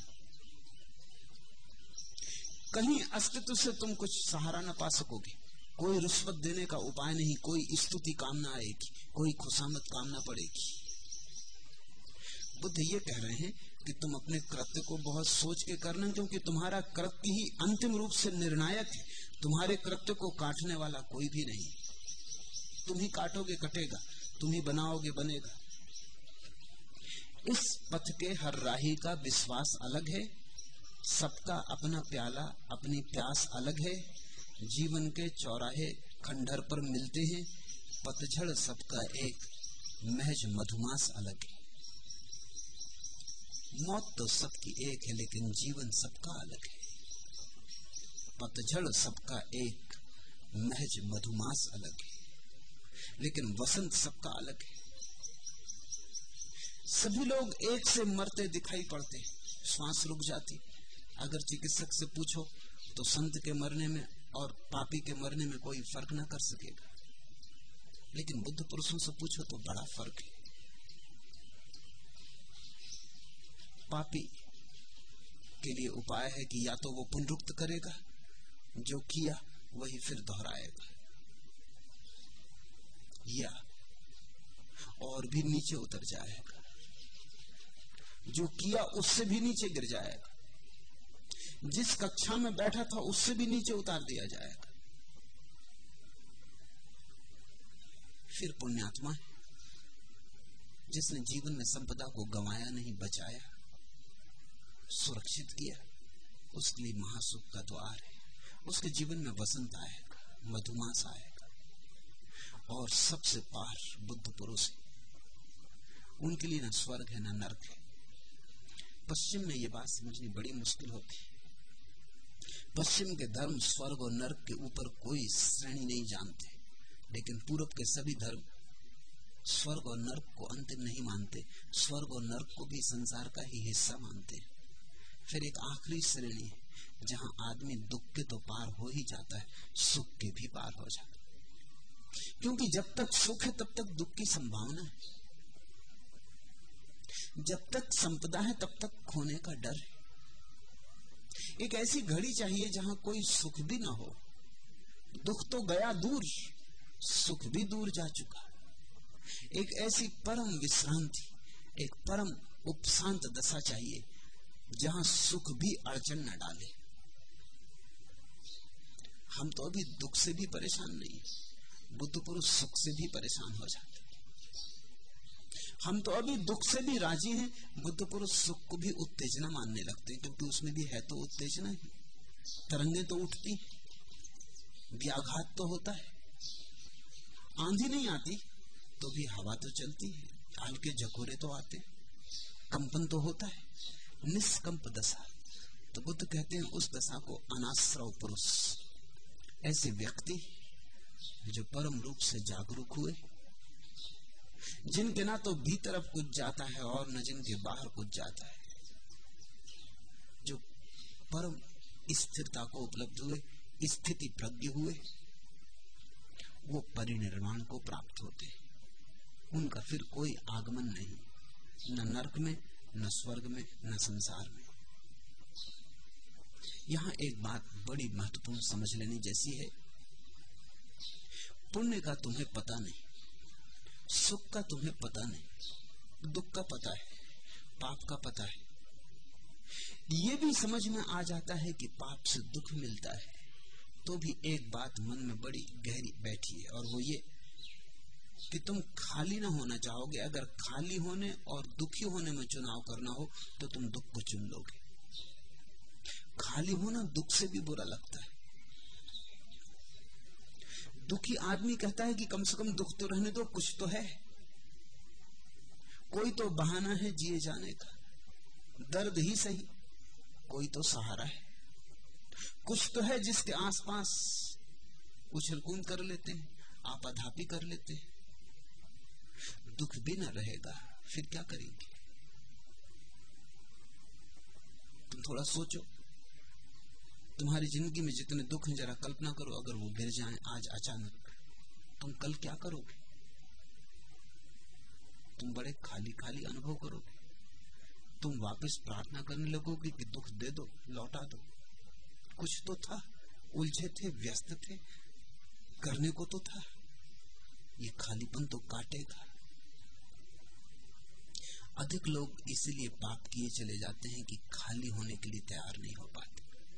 कहीं अस्तित्व से तुम कुछ सहारा न पा सकोगे। कोई रिश्वत देने का उपाय नहीं, कोई स्तुति काम ना आएगी, कोई खुशामद काम ना पड़ेगी। बुद्ध ये कह रहे हैं कि तुम अपने कृत्य को बहुत सोच के करना, क्योंकि तुम्हारा कृत्य ही अंतिम रूप से निर्णायक है। तुम्हारे कृत्य को काटने वाला कोई भी नहीं। तुम ही काटोगे, कटेगा, तुम ही बनाओगे, बनेगा। इस पथ के हर राही का विश्वास अलग है, सबका अपना प्याला, अपनी प्यास अलग है। जीवन के चौराहे खंडहर पर मिलते हैं, पतझड़ सबका एक, महज मधुमास अलग है। मौत तो सबकी एक है, लेकिन जीवन सबका अलग है। पतझड़ सबका एक, महज मधुमास अलग है, लेकिन वसंत सबका अलग है। सभी लोग एक से मरते दिखाई पड़ते, श्वास रुक जाती। अगर चिकित्सक से पूछो तो संत के मरने में और पापी के मरने में कोई फर्क ना कर सकेगा, लेकिन बुद्ध पुरुषों से पूछो तो बड़ा फर्क है। पापी के लिए उपाय है कि या तो वो पुनरुक्त करेगा, जो किया वही फिर दोहराएगा, या और भी नीचे उतर जाएगा, जो किया उससे भी नीचे गिर जाएगा, जिस कक्षा में बैठा था उससे भी नीचे उतार दिया जाएगा। फिर पुण्यात्मा है जिसने जीवन में संपदा को गंवाया नहीं, बचाया, सुरक्षित किया, उसके लिए महासुख का द्वार है। उसके जीवन में वसंत आएगा, मधुमास आएगा। और सबसे पार बुद्ध पुरुष है, उनके लिए ना स्वर्ग है ना नरक है। पश्चिम में ये बात समझनी बड़ी मुश्किल होती है। पश्चिम के धर्म स्वर्ग और नरक के ऊपर कोई श्रेणी नहीं जानते, लेकिन पूरब के सभी धर्म स्वर्ग और नरक को अंतिम नहीं मानते, स्वर्ग और नरक को भी संसार का ही हिस्सा मानते। फिर एक आखिरी श्रेणी है जहां आदमी दुख के तो पार हो ही जाता है, सुख के भी पार हो जाता है। क्योंकि जब तक सुख है तब तक दुख की संभावना है, जब तक संपदा है तब तक खोने का डर है। एक ऐसी घड़ी चाहिए जहां कोई सुख भी ना हो। दुख तो गया दूर, सुख भी दूर जा चुका। एक ऐसी परम विश्रांति, एक परम उपशांत दशा चाहिए जहां सुख भी अड़चन न डाले। हम तो अभी दुख से भी परेशान नहीं, बुद्ध पुरुष सुख से भी परेशान हो जाते। हम तो अभी दुख से भी राजी हैं, बुद्ध पुरुष सुख को भी उत्तेजना मानने लगते हैं, क्योंकि उसमें भी है तो उत्तेजना ही। तरंगे तो उठती, व्याघात तो होता है, आंधी नहीं आती तो भी हवा तो चलती है, हल्के झकोरे तो आते, कंपन तो होता है, निष्कंप दशा। तो बुद्ध कहते हैं उस दशा को अनाश्रव पुरुष, ऐसे व्यक्ति जो परम रूप से जागरूक हुए, जिनके ना तो भीतर कुछ जाता है और न जिनके बाहर कुछ जाता है, जो परम स्थिरता को उपलब्ध हुए, स्थिति प्रज्ञ हुए, वो परिनिर्वाण को प्राप्त होते। उनका फिर कोई आगमन नहीं, न नरक में, न स्वर्ग में, न संसार में। यहां एक बात बड़ी महत्वपूर्ण समझ लेनी जैसी है। पुण्य का तुम्हें पता नहीं, सुख का तुम्हें पता नहीं, दुख का पता है, पाप का पता है। ये भी समझ में आ जाता है कि पाप से दुख मिलता है, तो भी एक बात मन में बड़ी गहरी बैठी है, और वो ये कि तुम खाली ना होना चाहोगे। अगर खाली होने और दुखी होने में चुनाव करना हो तो तुम दुख को चुन लोगे। खाली होना दुख से भी बुरा लगता है। दुखी आदमी कहता है कि कम से कम दुख तो रहने दो, कुछ तो है, कोई तो बहाना है जिए जाने का, दर्द ही सही, कोई तो सहारा है, कुछ तो है जिसके आसपास उछल कूद कर लेते हैं, आपाधापी कर लेते हैं। दुख भी न रहेगा फिर क्या करेंगे? तुम थोड़ा सोचो, तुम्हारी जिंदगी में जितने दुख हैं जरा कल्पना करो, अगर वो गिर जाएं आज अचानक, तुम कल क्या करोगे? तुम बड़े खाली खाली अनुभव करोगे। तुम वापस प्रार्थना करने लगोगे कि दुख दे दो, लौटा दो, कुछ तो था, उलझे थे, व्यस्त थे, करने को तो था। ये खालीपन तो काटेगा। अधिक लोग इसीलिए पाप किए चले जाते हैं कि खाली होने के लिए तैयार नहीं हो पाते।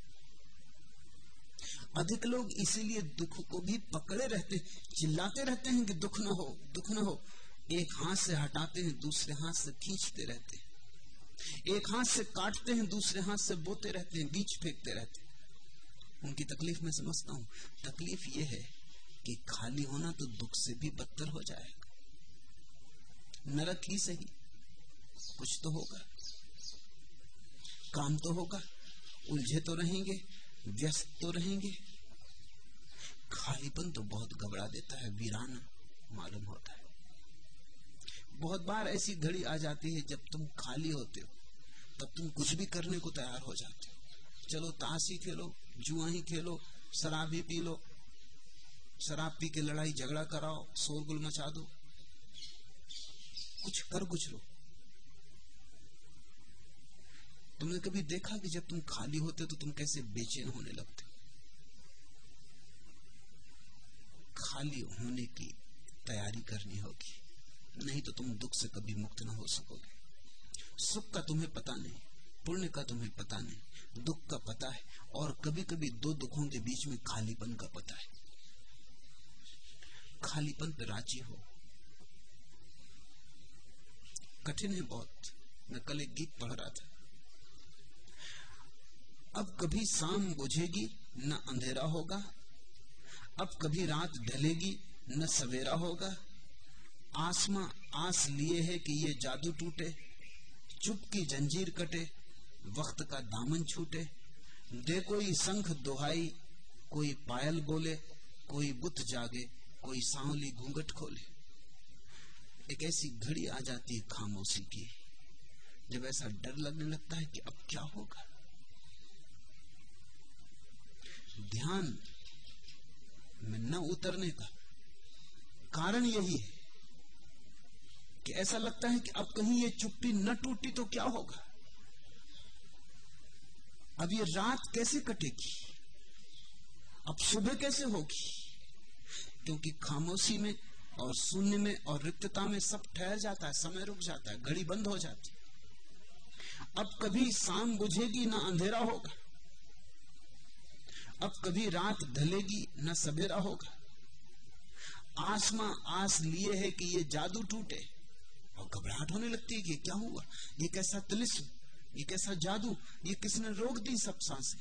अधिक लोग इसीलिए दुख को भी पकड़े रहते, चिल्लाते रहते हैं कि दुख न हो, दुख न हो। एक हाथ से हटाते हैं, दूसरे हाथ से खींचते रहते हैं, एक हाथ से काटते हैं, दूसरे हाथ से बोते रहते हैं, बीच फेंकते रहते हैं। उनकी तकलीफ मैं समझता हूं। तकलीफ यह है कि खाली होना तो दुख से भी बदतर हो जाएगा। नरक ही सही, कुछ तो होगा, काम तो होगा, उलझे तो रहेंगे, व्यस्त तो रहेंगे। खालीपन तो बहुत घबरा देता है, वीराना मालूम होता है। बहुत बार ऐसी घड़ी आ जाती है जब तुम खाली होते हो, तब तुम कुछ भी करने को तैयार हो जाते हो। चलो ताश ही खेलो, जुआ ही खेलो, शराब ही पी लो, शराब पी के लड़ाई झगड़ा कराओ, शोरगुल मचा दो, कुछ कर गुजरो। तुमने कभी देखा कि जब तुम खाली होते तो तुम कैसे बेचैन होने लगते? खाली होने की तैयारी करनी होगी, नहीं तो तुम दुख से कभी मुक्त न हो सकोगे। सुख का तुम्हें पता नहीं, पुण्य का तुम्हें पता नहीं, दुख का पता है, और कभी कभी दो दुखों के बीच में खालीपन का पता है। खालीपन पे राजी हो, कठिन है बहुत। मैं कल एक गीत पढ़ रहा था, अब कभी शाम बुझेगी न अंधेरा होगा, अब कभी रात ढलेगी न सवेरा होगा, आसमां आस लिए है कि ये जादू टूटे, चुप की जंजीर कटे, वक्त का दामन छूटे, दे कोई शंख दोहाई, कोई पायल बोले, कोई बुत जागे, कोई सांवली घूंघट खोले। एक ऐसी घड़ी आ जाती है खामोशी की, जब ऐसा डर लगने लगता है कि अब क्या होगा। ध्यान में न उतरने का कारण यही है कि ऐसा लगता है कि अब कहीं ये चुप्पी न टूटी तो क्या होगा, अब ये रात कैसे कटेगी, अब सुबह कैसे होगी। क्योंकि खामोशी में और शून्य में और रिक्तता में सब ठहर जाता है, समय रुक जाता है, घड़ी बंद हो जाती। अब कभी शाम बुझेगी ना अंधेरा होगा, अब कभी रात ढलेगी न सवेरा होगा। आसमां आस लिए है कि ये जादू टूटे, और घबराहट होने लगती है कि क्या हुआ, ये कैसा तिलिस्म, ये कैसा जादू, ये किसने रोक दी सब सांसें।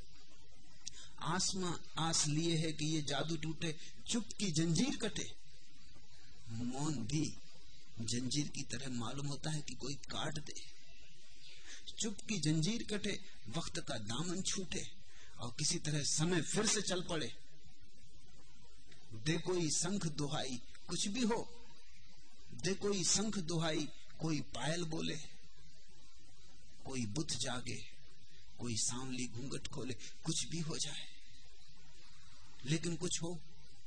आसमां आस लिए है कि ये जादू टूटे, चुप की जंजीर कटे। मौन भी जंजीर की तरह मालूम होता है कि कोई काट दे। चुप की जंजीर कटे, वक्त का दामन छूटे, और किसी तरह समय फिर से चल पड़े। दे कोई शंख दुहाई, कुछ भी हो, दे कोई शंख दुहाई, कोई पायल बोले, कोई बुत जागे, कोई सांवली घूंघट खोले, कुछ भी हो जाए, लेकिन कुछ हो।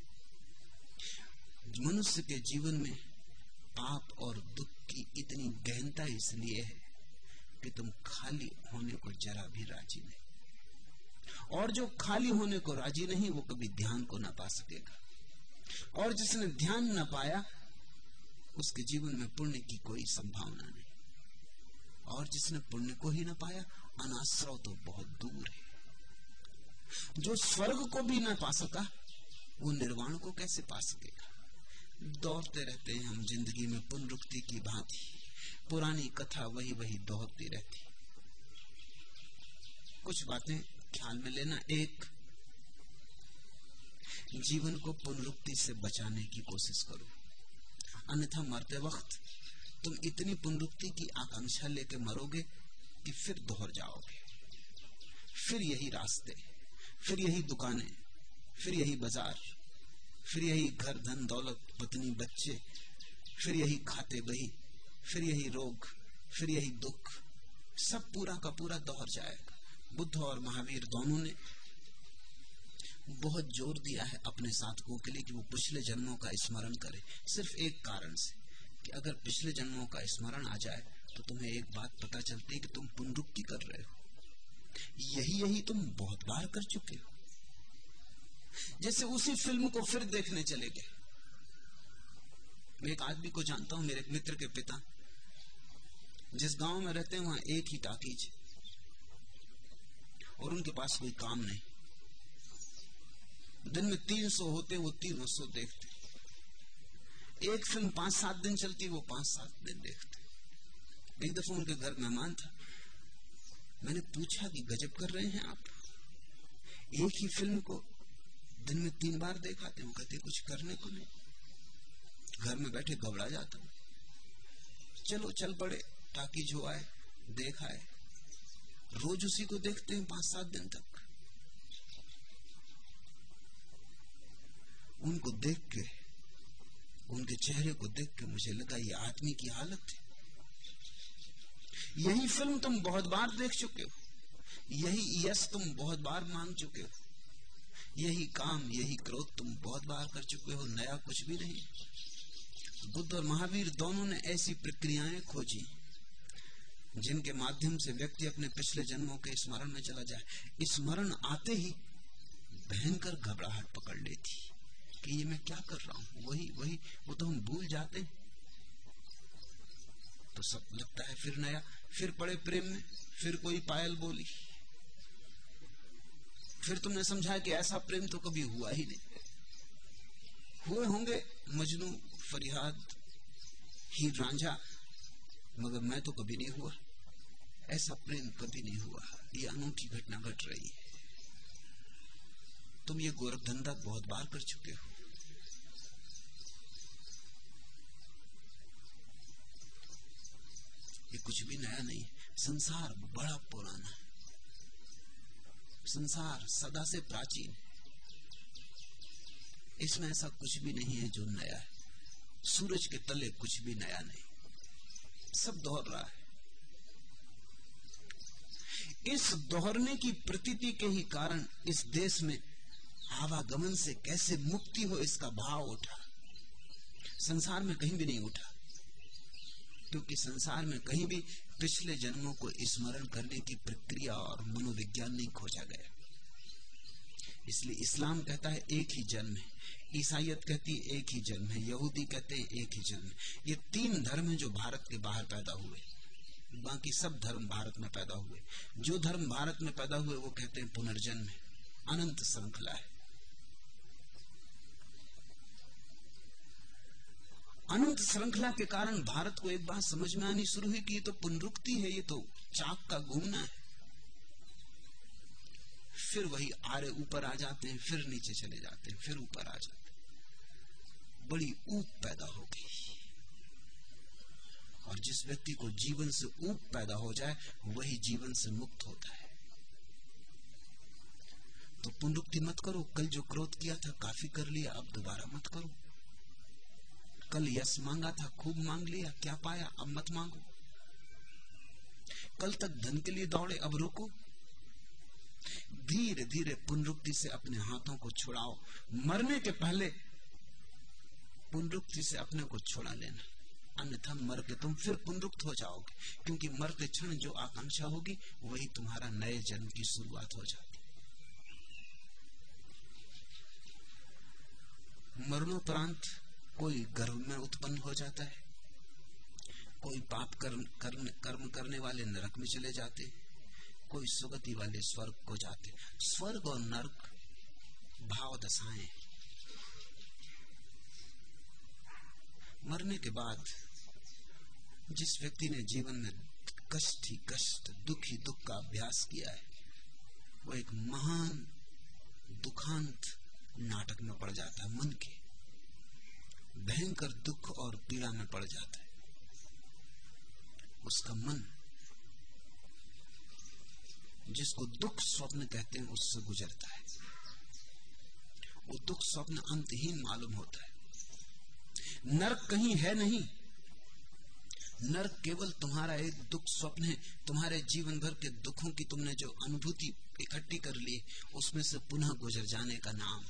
मनुष्य के जीवन में पाप और दुख की इतनी गहनता इसलिए है कि तुम खाली होने को जरा भी राजी नहीं, और जो खाली होने को राजी नहीं वो कभी ध्यान को ना पा सकेगा, और जिसने ध्यान न पाया उसके जीवन में पुण्य की कोई संभावना नहीं, और जिसने पुण्य को ही न पाया अनाश्रव तो बहुत दूर है। जो स्वर्ग को भी न पा सका वो निर्वाण को कैसे पा सकेगा। दौड़ते रहते हैं हम जिंदगी में पुनरुक्ति की भांति, पुरानी कथा वही वही दोहराती रहती। कुछ बातें ख्याल में लेना। एक, जीवन को पुनरुक्ति से बचाने की कोशिश करो, अन्यथा मरते वक्त तुम इतनी पुनरुक्ति की आकांक्षा लेके मरोगे कि फिर दोहर जाओगे। फिर यही रास्ते, फिर यही दुकानें, फिर यही बाजार, फिर यही घर धन दौलत पत्नी बच्चे, फिर यही खाते बही, फिर यही रोग, फिर यही दुख, सब पूरा का पूरा दोहर जाएगा। बुद्ध और महावीर दोनों ने बहुत जोर दिया है अपने साधकों के लिए कि वो पिछले जन्मों का स्मरण करें, सिर्फ एक कारण से कि अगर पिछले जन्मों का स्मरण आ जाए तो तुम्हें एक बात पता चलती है कि तुम पुनरुक्ति कर रहे हो, यही तुम बहुत बार कर चुके हो। जैसे उसी फिल्म को फिर देखने चले गए। मैं एक आदमी को जानता हूं, मेरे मित्र के पिता, जिस गांव में रहते हैं वहां एक ही टाकीज और उनके पास कोई काम नहीं। दिन में 300 होते, वो 300 देखते। एक फिल्म 5-7 दिन चलती, वो 5-7 दिन देखते। एक दफा उनके घर मेहमान था, मैंने पूछा कि गजब कर रहे हैं आप, एक ही फिल्म को दिन में 3 बार देखाते। वो कहते कुछ करने को नहीं, घर में बैठे घबरा जाता हूं। चलो चल पड़े, ताकि जो आए देख आए। रोज उसी को देखते हैं 5-7 दिन तक। उनको देख के, उनके चेहरे को देख के मुझे लगा ये आदमी की हालत है। यही फिल्म तुम बहुत बार देख चुके हो, यही यश तुम बहुत बार मांग चुके हो, यही काम, यही क्रोध तुम बहुत बार कर चुके हो, नया कुछ भी नहीं। बुद्ध और महावीर दोनों ने ऐसी प्रक्रियाएं खोजी जिनके माध्यम से व्यक्ति अपने पिछले जन्मों के स्मरण में चला जाए। स्मरण आते ही भयंकर घबराहट पकड़ लेती कि ये मैं क्या कर रहा हूं, वही वो तो हम भूल जाते। तो सब लगता है फिर नया, फिर पड़े प्रेम में, फिर कोई पायल बोली, फिर तुमने समझा कि ऐसा प्रेम तो कभी हुआ ही नहीं। हुए होंगे मजनू, फरियाद, हीर रांझा, मगर मैं तो कभी नहीं हुआ, ऐसा प्रेम कभी नहीं हुआ। ये अनूठी घटना घट रही है। तुम ये गोरख धंधा बहुत बार कर चुके हो। ये कुछ भी नया नहीं। संसार बड़ा पुराना है, संसार सदा से प्राचीन, इसमें ऐसा कुछ भी नहीं है जो नया है। सूरज के तले कुछ भी नया नहीं, सब दोहर रहा है। इस दोहरने की प्रतीति के ही कारण इस देश में आवागमन से कैसे मुक्ति हो इसका भाव उठा, संसार में कहीं भी नहीं उठा, क्योंकि संसार में कहीं भी पिछले जन्मों को स्मरण करने की प्रक्रिया और मनोविज्ञान नहीं खोजा गया। इसलिए इस्लाम कहता है एक ही जन्म है, ईसाईयत कहती है एक ही जन्म है, यहूदी कहते हैं एक ही जन्म है। ये 3 धर्म है जो भारत के बाहर पैदा हुए, बाकी सब धर्म भारत में पैदा हुए। जो धर्म भारत में पैदा हुए वो कहते हैं पुनर्जन्म है, अनंत श्रृंखला है। अनंत श्रृंखला के कारण भारत को एक बात समझ में आनी शुरू हुई कि ये तो पुनरुक्ति है, ये तो चाक का घूमना है। फिर वही आरे ऊपर आ जाते हैं, फिर नीचे चले जाते हैं, फिर ऊपर आ जाते हैं। बड़ी ऊप पैदा हो गई। और जिस व्यक्ति को जीवन से ऊप पैदा हो जाए वही जीवन से मुक्त होता है। तो पुनरुक्ति मत करो। कल जो क्रोध किया था काफी कर लिया, अब दोबारा मत करो। कल यश मांगा था, खूब मांग लिया, क्या पाया, अब मत मांगो। कल तक धन के लिए दौड़े, अब रुको। धीरे धीरे पुनरुक्ति से अपने हाथों को छुड़ाओ। मरने के पहले पुनरुक्ति से अपने को छुड़ा लेना, अन्यथा मर के तुम फिर पुनरुक्त हो जाओगे। क्योंकि मरते क्षण जो आकांक्षा होगी वही तुम्हारा नए जन्म की शुरुआत हो जाती। मरणोपरांत कोई गर्भ में उत्पन्न हो जाता है, कोई पाप कर्म करने वाले नरक में चले जाते, कोई सुगति वाले स्वर्ग को जाते। स्वर्ग और नरक भाव दशाएं। मरने के बाद जिस व्यक्ति ने जीवन में कष्ट ही कष्ट, दुख ही दुख का अभ्यास किया है, वो एक महान दुखांत नाटक में पड़ जाता है। मन के भयंकर दुख और पीड़ा में पड़ जाता है। उसका मन, जिसको दुख स्वप्न कहते हैं, उससे गुजरता है। वो दुख स्वप्न अंतहीन मालूम होता है। नरक कहीं है नहीं। नरक केवल तुम्हारा एक दुख स्वप्न है। तुम्हारे जीवन भर के दुखों की तुमने जो अनुभूति इकट्ठी कर ली, उसमें से पुनः गुजर जाने का नाम।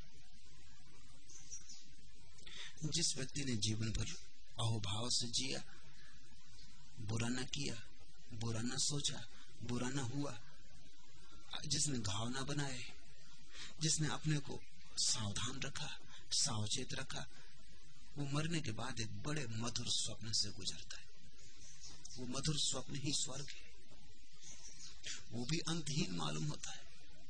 जिस व्यक्ति ने जीवन भर अहोभाव से जिया, बुरा न किया, बुरा न सोचा, बुरा न हुआ, जिसने घाव न बनाए, जिसने अपने को सावधान रखा, सावचेत रखा, वो मरने के बाद एक बड़े मधुर स्वप्न से गुजरता है। वो मधुर स्वप्न ही स्वर्ग है। वो भी अंतहीन मालूम होता है।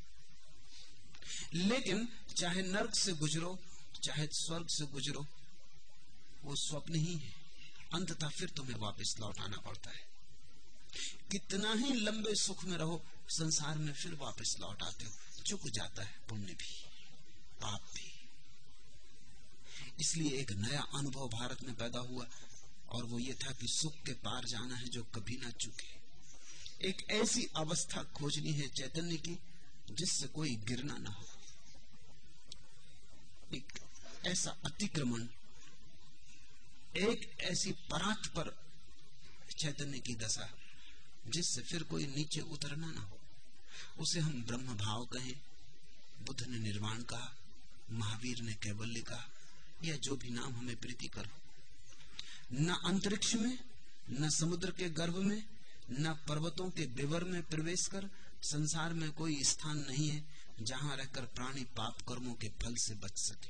लेकिन चाहे नरक से गुजरो, चाहे स्वर्ग से गुजरो, वो स्वप्न ही है। अंततः फिर तुम्हें वापस लौट आना पड़ता है। कितना ही लंबे सुख में रहो, संसार में फिर वापस लौट आते हो। चुक जाता है पुण्य भी, पाप भी। इसलिए एक नया अनुभव भारत में पैदा हुआ, और वो ये था कि सुख के पार जाना है जो कभी ना चुके। एक ऐसी अवस्था खोजनी है चैतन्य की जिससे कोई गिरना ना हो। एक ऐसा अतिक्रमण, एक ऐसी परात पर चैतन्य की दशा जिससे फिर कोई नीचे उतरना ना हो। उसे हम ब्रह्म भाव कहें, बुद्ध ने निर्वाण कहा, महावीर ने कैवल्य कहा, या जो भी नाम हमें प्रीति करो। न अंतरिक्ष में, न समुद्र के गर्भ में, न पर्वतों के विवर में प्रवेश कर संसार में कोई स्थान नहीं है जहां रहकर प्राणी पाप कर्मों के फल से बच सके।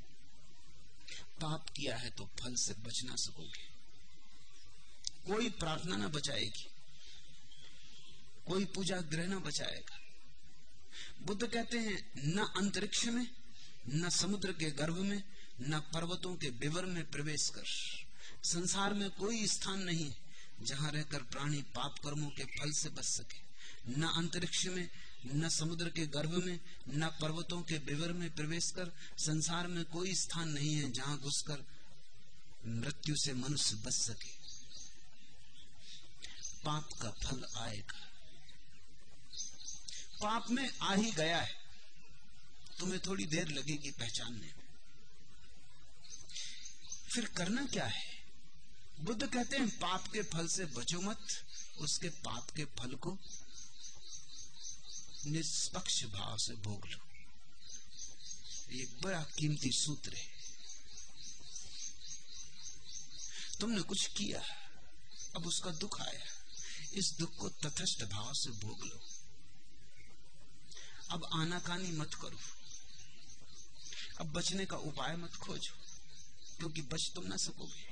पाप किया है तो फल से बच ना सकोगे। कोई प्रार्थना ना बचाएगी, कोई पूजा गृह ना बचाएगा। बुद्ध कहते हैं न अंतरिक्ष में, न समुद्र के गर्भ में, न पर्वतों के विवर में प्रवेश कर। संसार में कोई स्थान नहीं जहां रहकर प्राणी पाप कर्मों के फल से बच सके। न अंतरिक्ष में, न समुद्र के गर्भ में, न पर्वतों के विवर में प्रवेश कर। संसार में कोई स्थान नहीं है जहां घुसकर मृत्यु से मनुष्य बच सके। पाप का फल आएगा। पाप में आ ही गया है, तुम्हें थोड़ी देर लगेगी पहचानने में। फिर करना क्या है? बुद्ध कहते हैं पाप के फल से बचो मत, उसके पाप के फल को निष्पक्ष भाव से भोग लो। ये बड़ा कीमती सूत्र है। तुमने कुछ किया, अब उसका दुख आया, इस दुख को तटस्थ भाव से भोग लो। अब आनाकानी मत करो, अब बचने का उपाय मत खोजो, क्योंकि बच तुम ना सकोगे।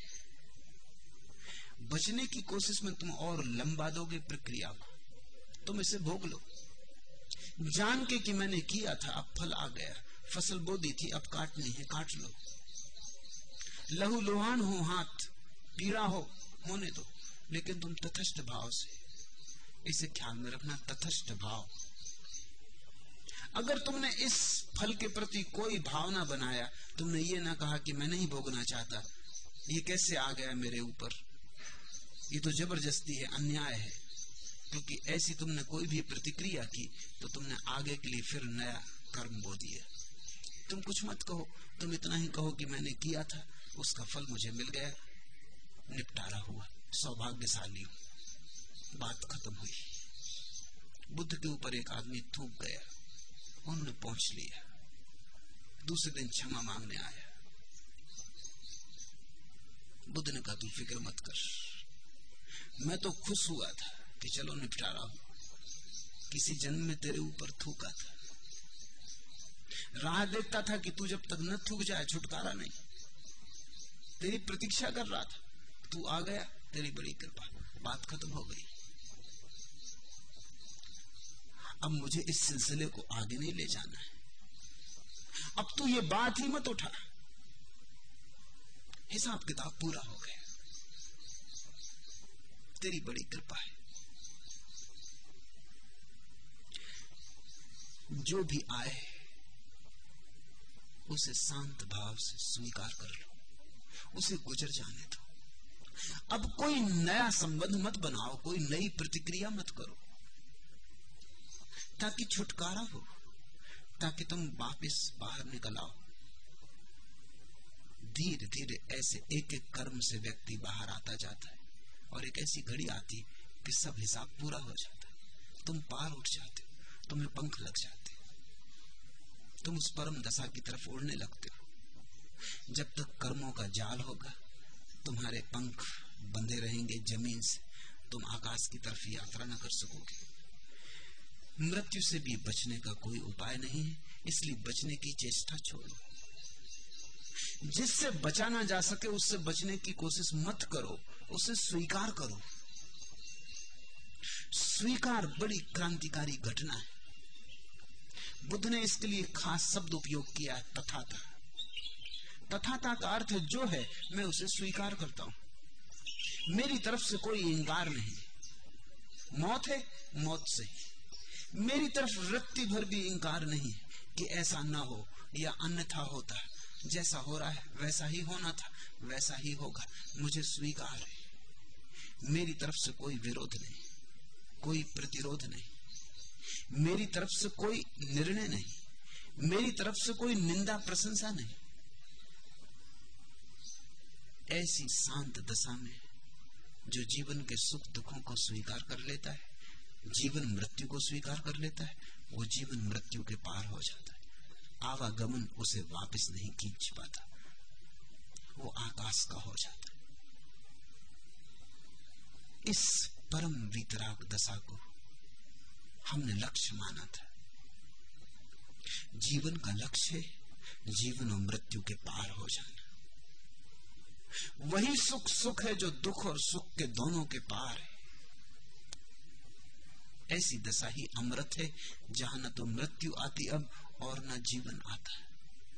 बचने की कोशिश में तुम और लंबा दोगे प्रक्रिया को। तुम इसे भोग लो। जान के कि मैंने किया था, अब फल आ गया, फसल बो दी थी, अब काटनी है, काट लो। लहू लुहान हो, हाथ पीड़ा हो, होने दो, लेकिन तुम तटस्थ भाव से, इसे ख्याल में रखना, तटस्थ भाव। अगर तुमने इस फल के प्रति कोई भाव ना बनाया, तुमने ये ना कहा कि मैं नहीं भोगना चाहता, ये कैसे आ गया मेरे ऊपर, ये तो जबरदस्ती है, अन्याय है, क्योंकि ऐसी तुमने कोई भी प्रतिक्रिया की तो तुमने आगे के लिए फिर नया कर्म बो दिया। तुम कुछ मत कहो, तुम इतना ही कहो कि मैंने किया था, उसका फल मुझे मिल गया, निपटारा हुआ, सौभाग्यशाली हूं, बात खत्म हुई। बुद्ध के ऊपर एक आदमी थूक गया, उन्होंने पहुंच लिया, दूसरे दिन क्षमा मांगने आया। बुद्ध ने कहा, तू फिक्र मत कर, मैं तो खुश हुआ था कि चलो निपटारा हुआ, किसी जन्म में तेरे ऊपर थूका था, राह देखता था कि तू जब तक न थूक जाए छुटकारा नहीं, तेरी प्रतीक्षा कर रहा था, तू आ गया, तेरी बड़ी कृपा, बात खत्म हो गई। अब मुझे इस सिलसिले को आगे नहीं ले जाना है, अब तू ये बात ही मत उठा, हिसाब किताब पूरा हो गया, तेरी बड़ी कृपा है। जो भी आए उसे शांत भाव से स्वीकार कर लो, उसे गुजर जाने दो। अब कोई नया संबंध मत बनाओ, कोई नई प्रतिक्रिया मत करो, ताकि छुटकारा हो, ताकि तुम वापस बाहर निकल आओ। धीरे धीरे ऐसे एक एक कर्म से व्यक्ति बाहर आता जाता है, और एक ऐसी घड़ी आती कि सब हिसाब पूरा हो जाता है, तुम पार उठ जाते हो, तुम्हें पंख लग जाते, तुम उस परम दशा की तरफ उड़ने लगते हो। जब तक कर्मों का जाल होगा, तुम्हारे पंख बंधे रहेंगे जमीन से, तुम आकाश की तरफ यात्रा न कर सकोगे। मृत्यु से भी बचने का कोई उपाय नहीं है, इसलिए बचने की चेष्टा छोड़ो। जिससे बचा ना जा सके उससे बचने की कोशिश मत करो, उसे स्वीकार करो। स्वीकार बड़ी क्रांतिकारी घटना है। बुद्ध ने इसके लिए खास शब्द उपयोग किया है, तथाता। तथाता का अर्थ है जो है मैं उसे स्वीकार करता हूं, मेरी तरफ से कोई इंकार नहीं। मौत है, मौत से, मेरी तरफ रत्ती भर भी इंकार नहीं कि ऐसा ना हो या अन्यथा होता, जैसा हो रहा है वैसा ही होना था, वैसा ही होगा, मुझे स्वीकार है। मेरी तरफ से कोई विरोध नहीं, कोई प्रतिरोध नहीं, मेरी तरफ से कोई निर्णय नहीं, मेरी तरफ से कोई निंदा प्रशंसा नहीं। ऐसी शांत दशा में जो जीवन के सुख दुखों को स्वीकार कर लेता है, जीवन मृत्यु को स्वीकार कर लेता है, वो जीवन मृत्यु के पार हो जाता है। आवागमन उसे वापस नहीं खींच पाता, वो आकाश का हो जाता है। इस परम वीतराग दशा को हमने लक्ष्य माना था। जीवन का लक्ष्य है जीवन और मृत्यु के पार हो जाना। वही सुख सुख है जो दुख और सुख के दोनों के पार है। ऐसी दशा ही अमृत है, जहां न तो मृत्यु आती अब और न जीवन आता है।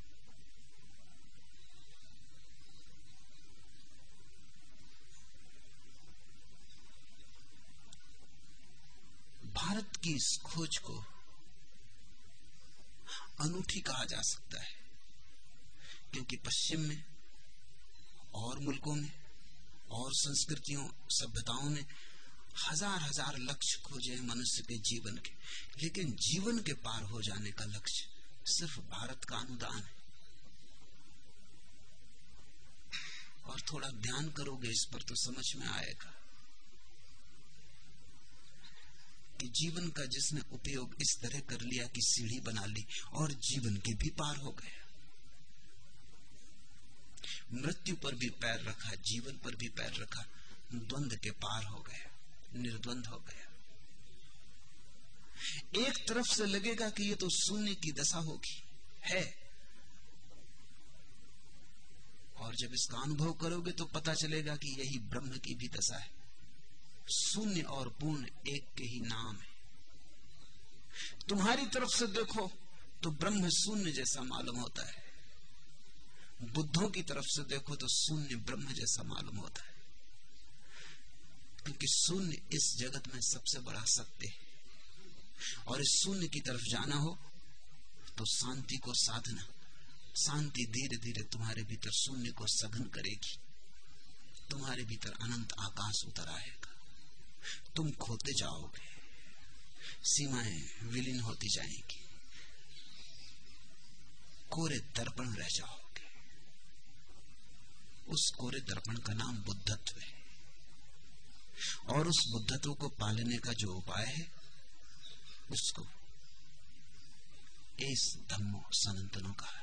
भारत की इस खोज को अनूठी कहा जा सकता है, क्योंकि पश्चिम में और मुल्कों में और संस्कृतियों सभ्यताओं ने हजार हजार लक्ष्य खोजे मनुष्य के जीवन के, लेकिन जीवन के पार हो जाने का लक्ष्य सिर्फ भारत का अनुदान है। और थोड़ा ध्यान करोगे इस पर तो समझ में आएगा कि जीवन का जिसने उपयोग इस तरह कर लिया कि सीढ़ी बना ली और जीवन के भी पार हो गया, मृत्यु पर भी पैर रखा, जीवन पर भी पैर रखा, द्वंद्व के पार हो गया, निर्द्वंद हो गया। एक तरफ से लगेगा कि ये तो शून्य की दशा होगी, है, और जब इसका अनुभव करोगे तो पता चलेगा कि यही ब्रह्म की भी दशा है। शून्य और पूर्ण एक के ही नाम है। तुम्हारी तरफ से देखो तो ब्रह्म शून्य जैसा मालूम होता है, बुद्धों की तरफ से देखो तो शून्य ब्रह्म जैसा मालूम होता है। क्योंकि शून्य इस जगत में सबसे बड़ा सत्य है, और इस शून्य की तरफ जाना हो तो शांति को साधना। शांति धीरे धीरे तुम्हारे भीतर शून्य को सघन करेगी, तुम्हारे भीतर अनंत आकाश उतर आएगा, तुम खोते जाओगे, सीमाएं विलीन होती जाएंगी, कोरे दर्पण रह जाओगे। उस कोरे दर्पण का नाम बुद्धत्व है, और उस बुद्धत्व को पालने का जो उपाय है उसको एस धम्मो सनातनो कहा।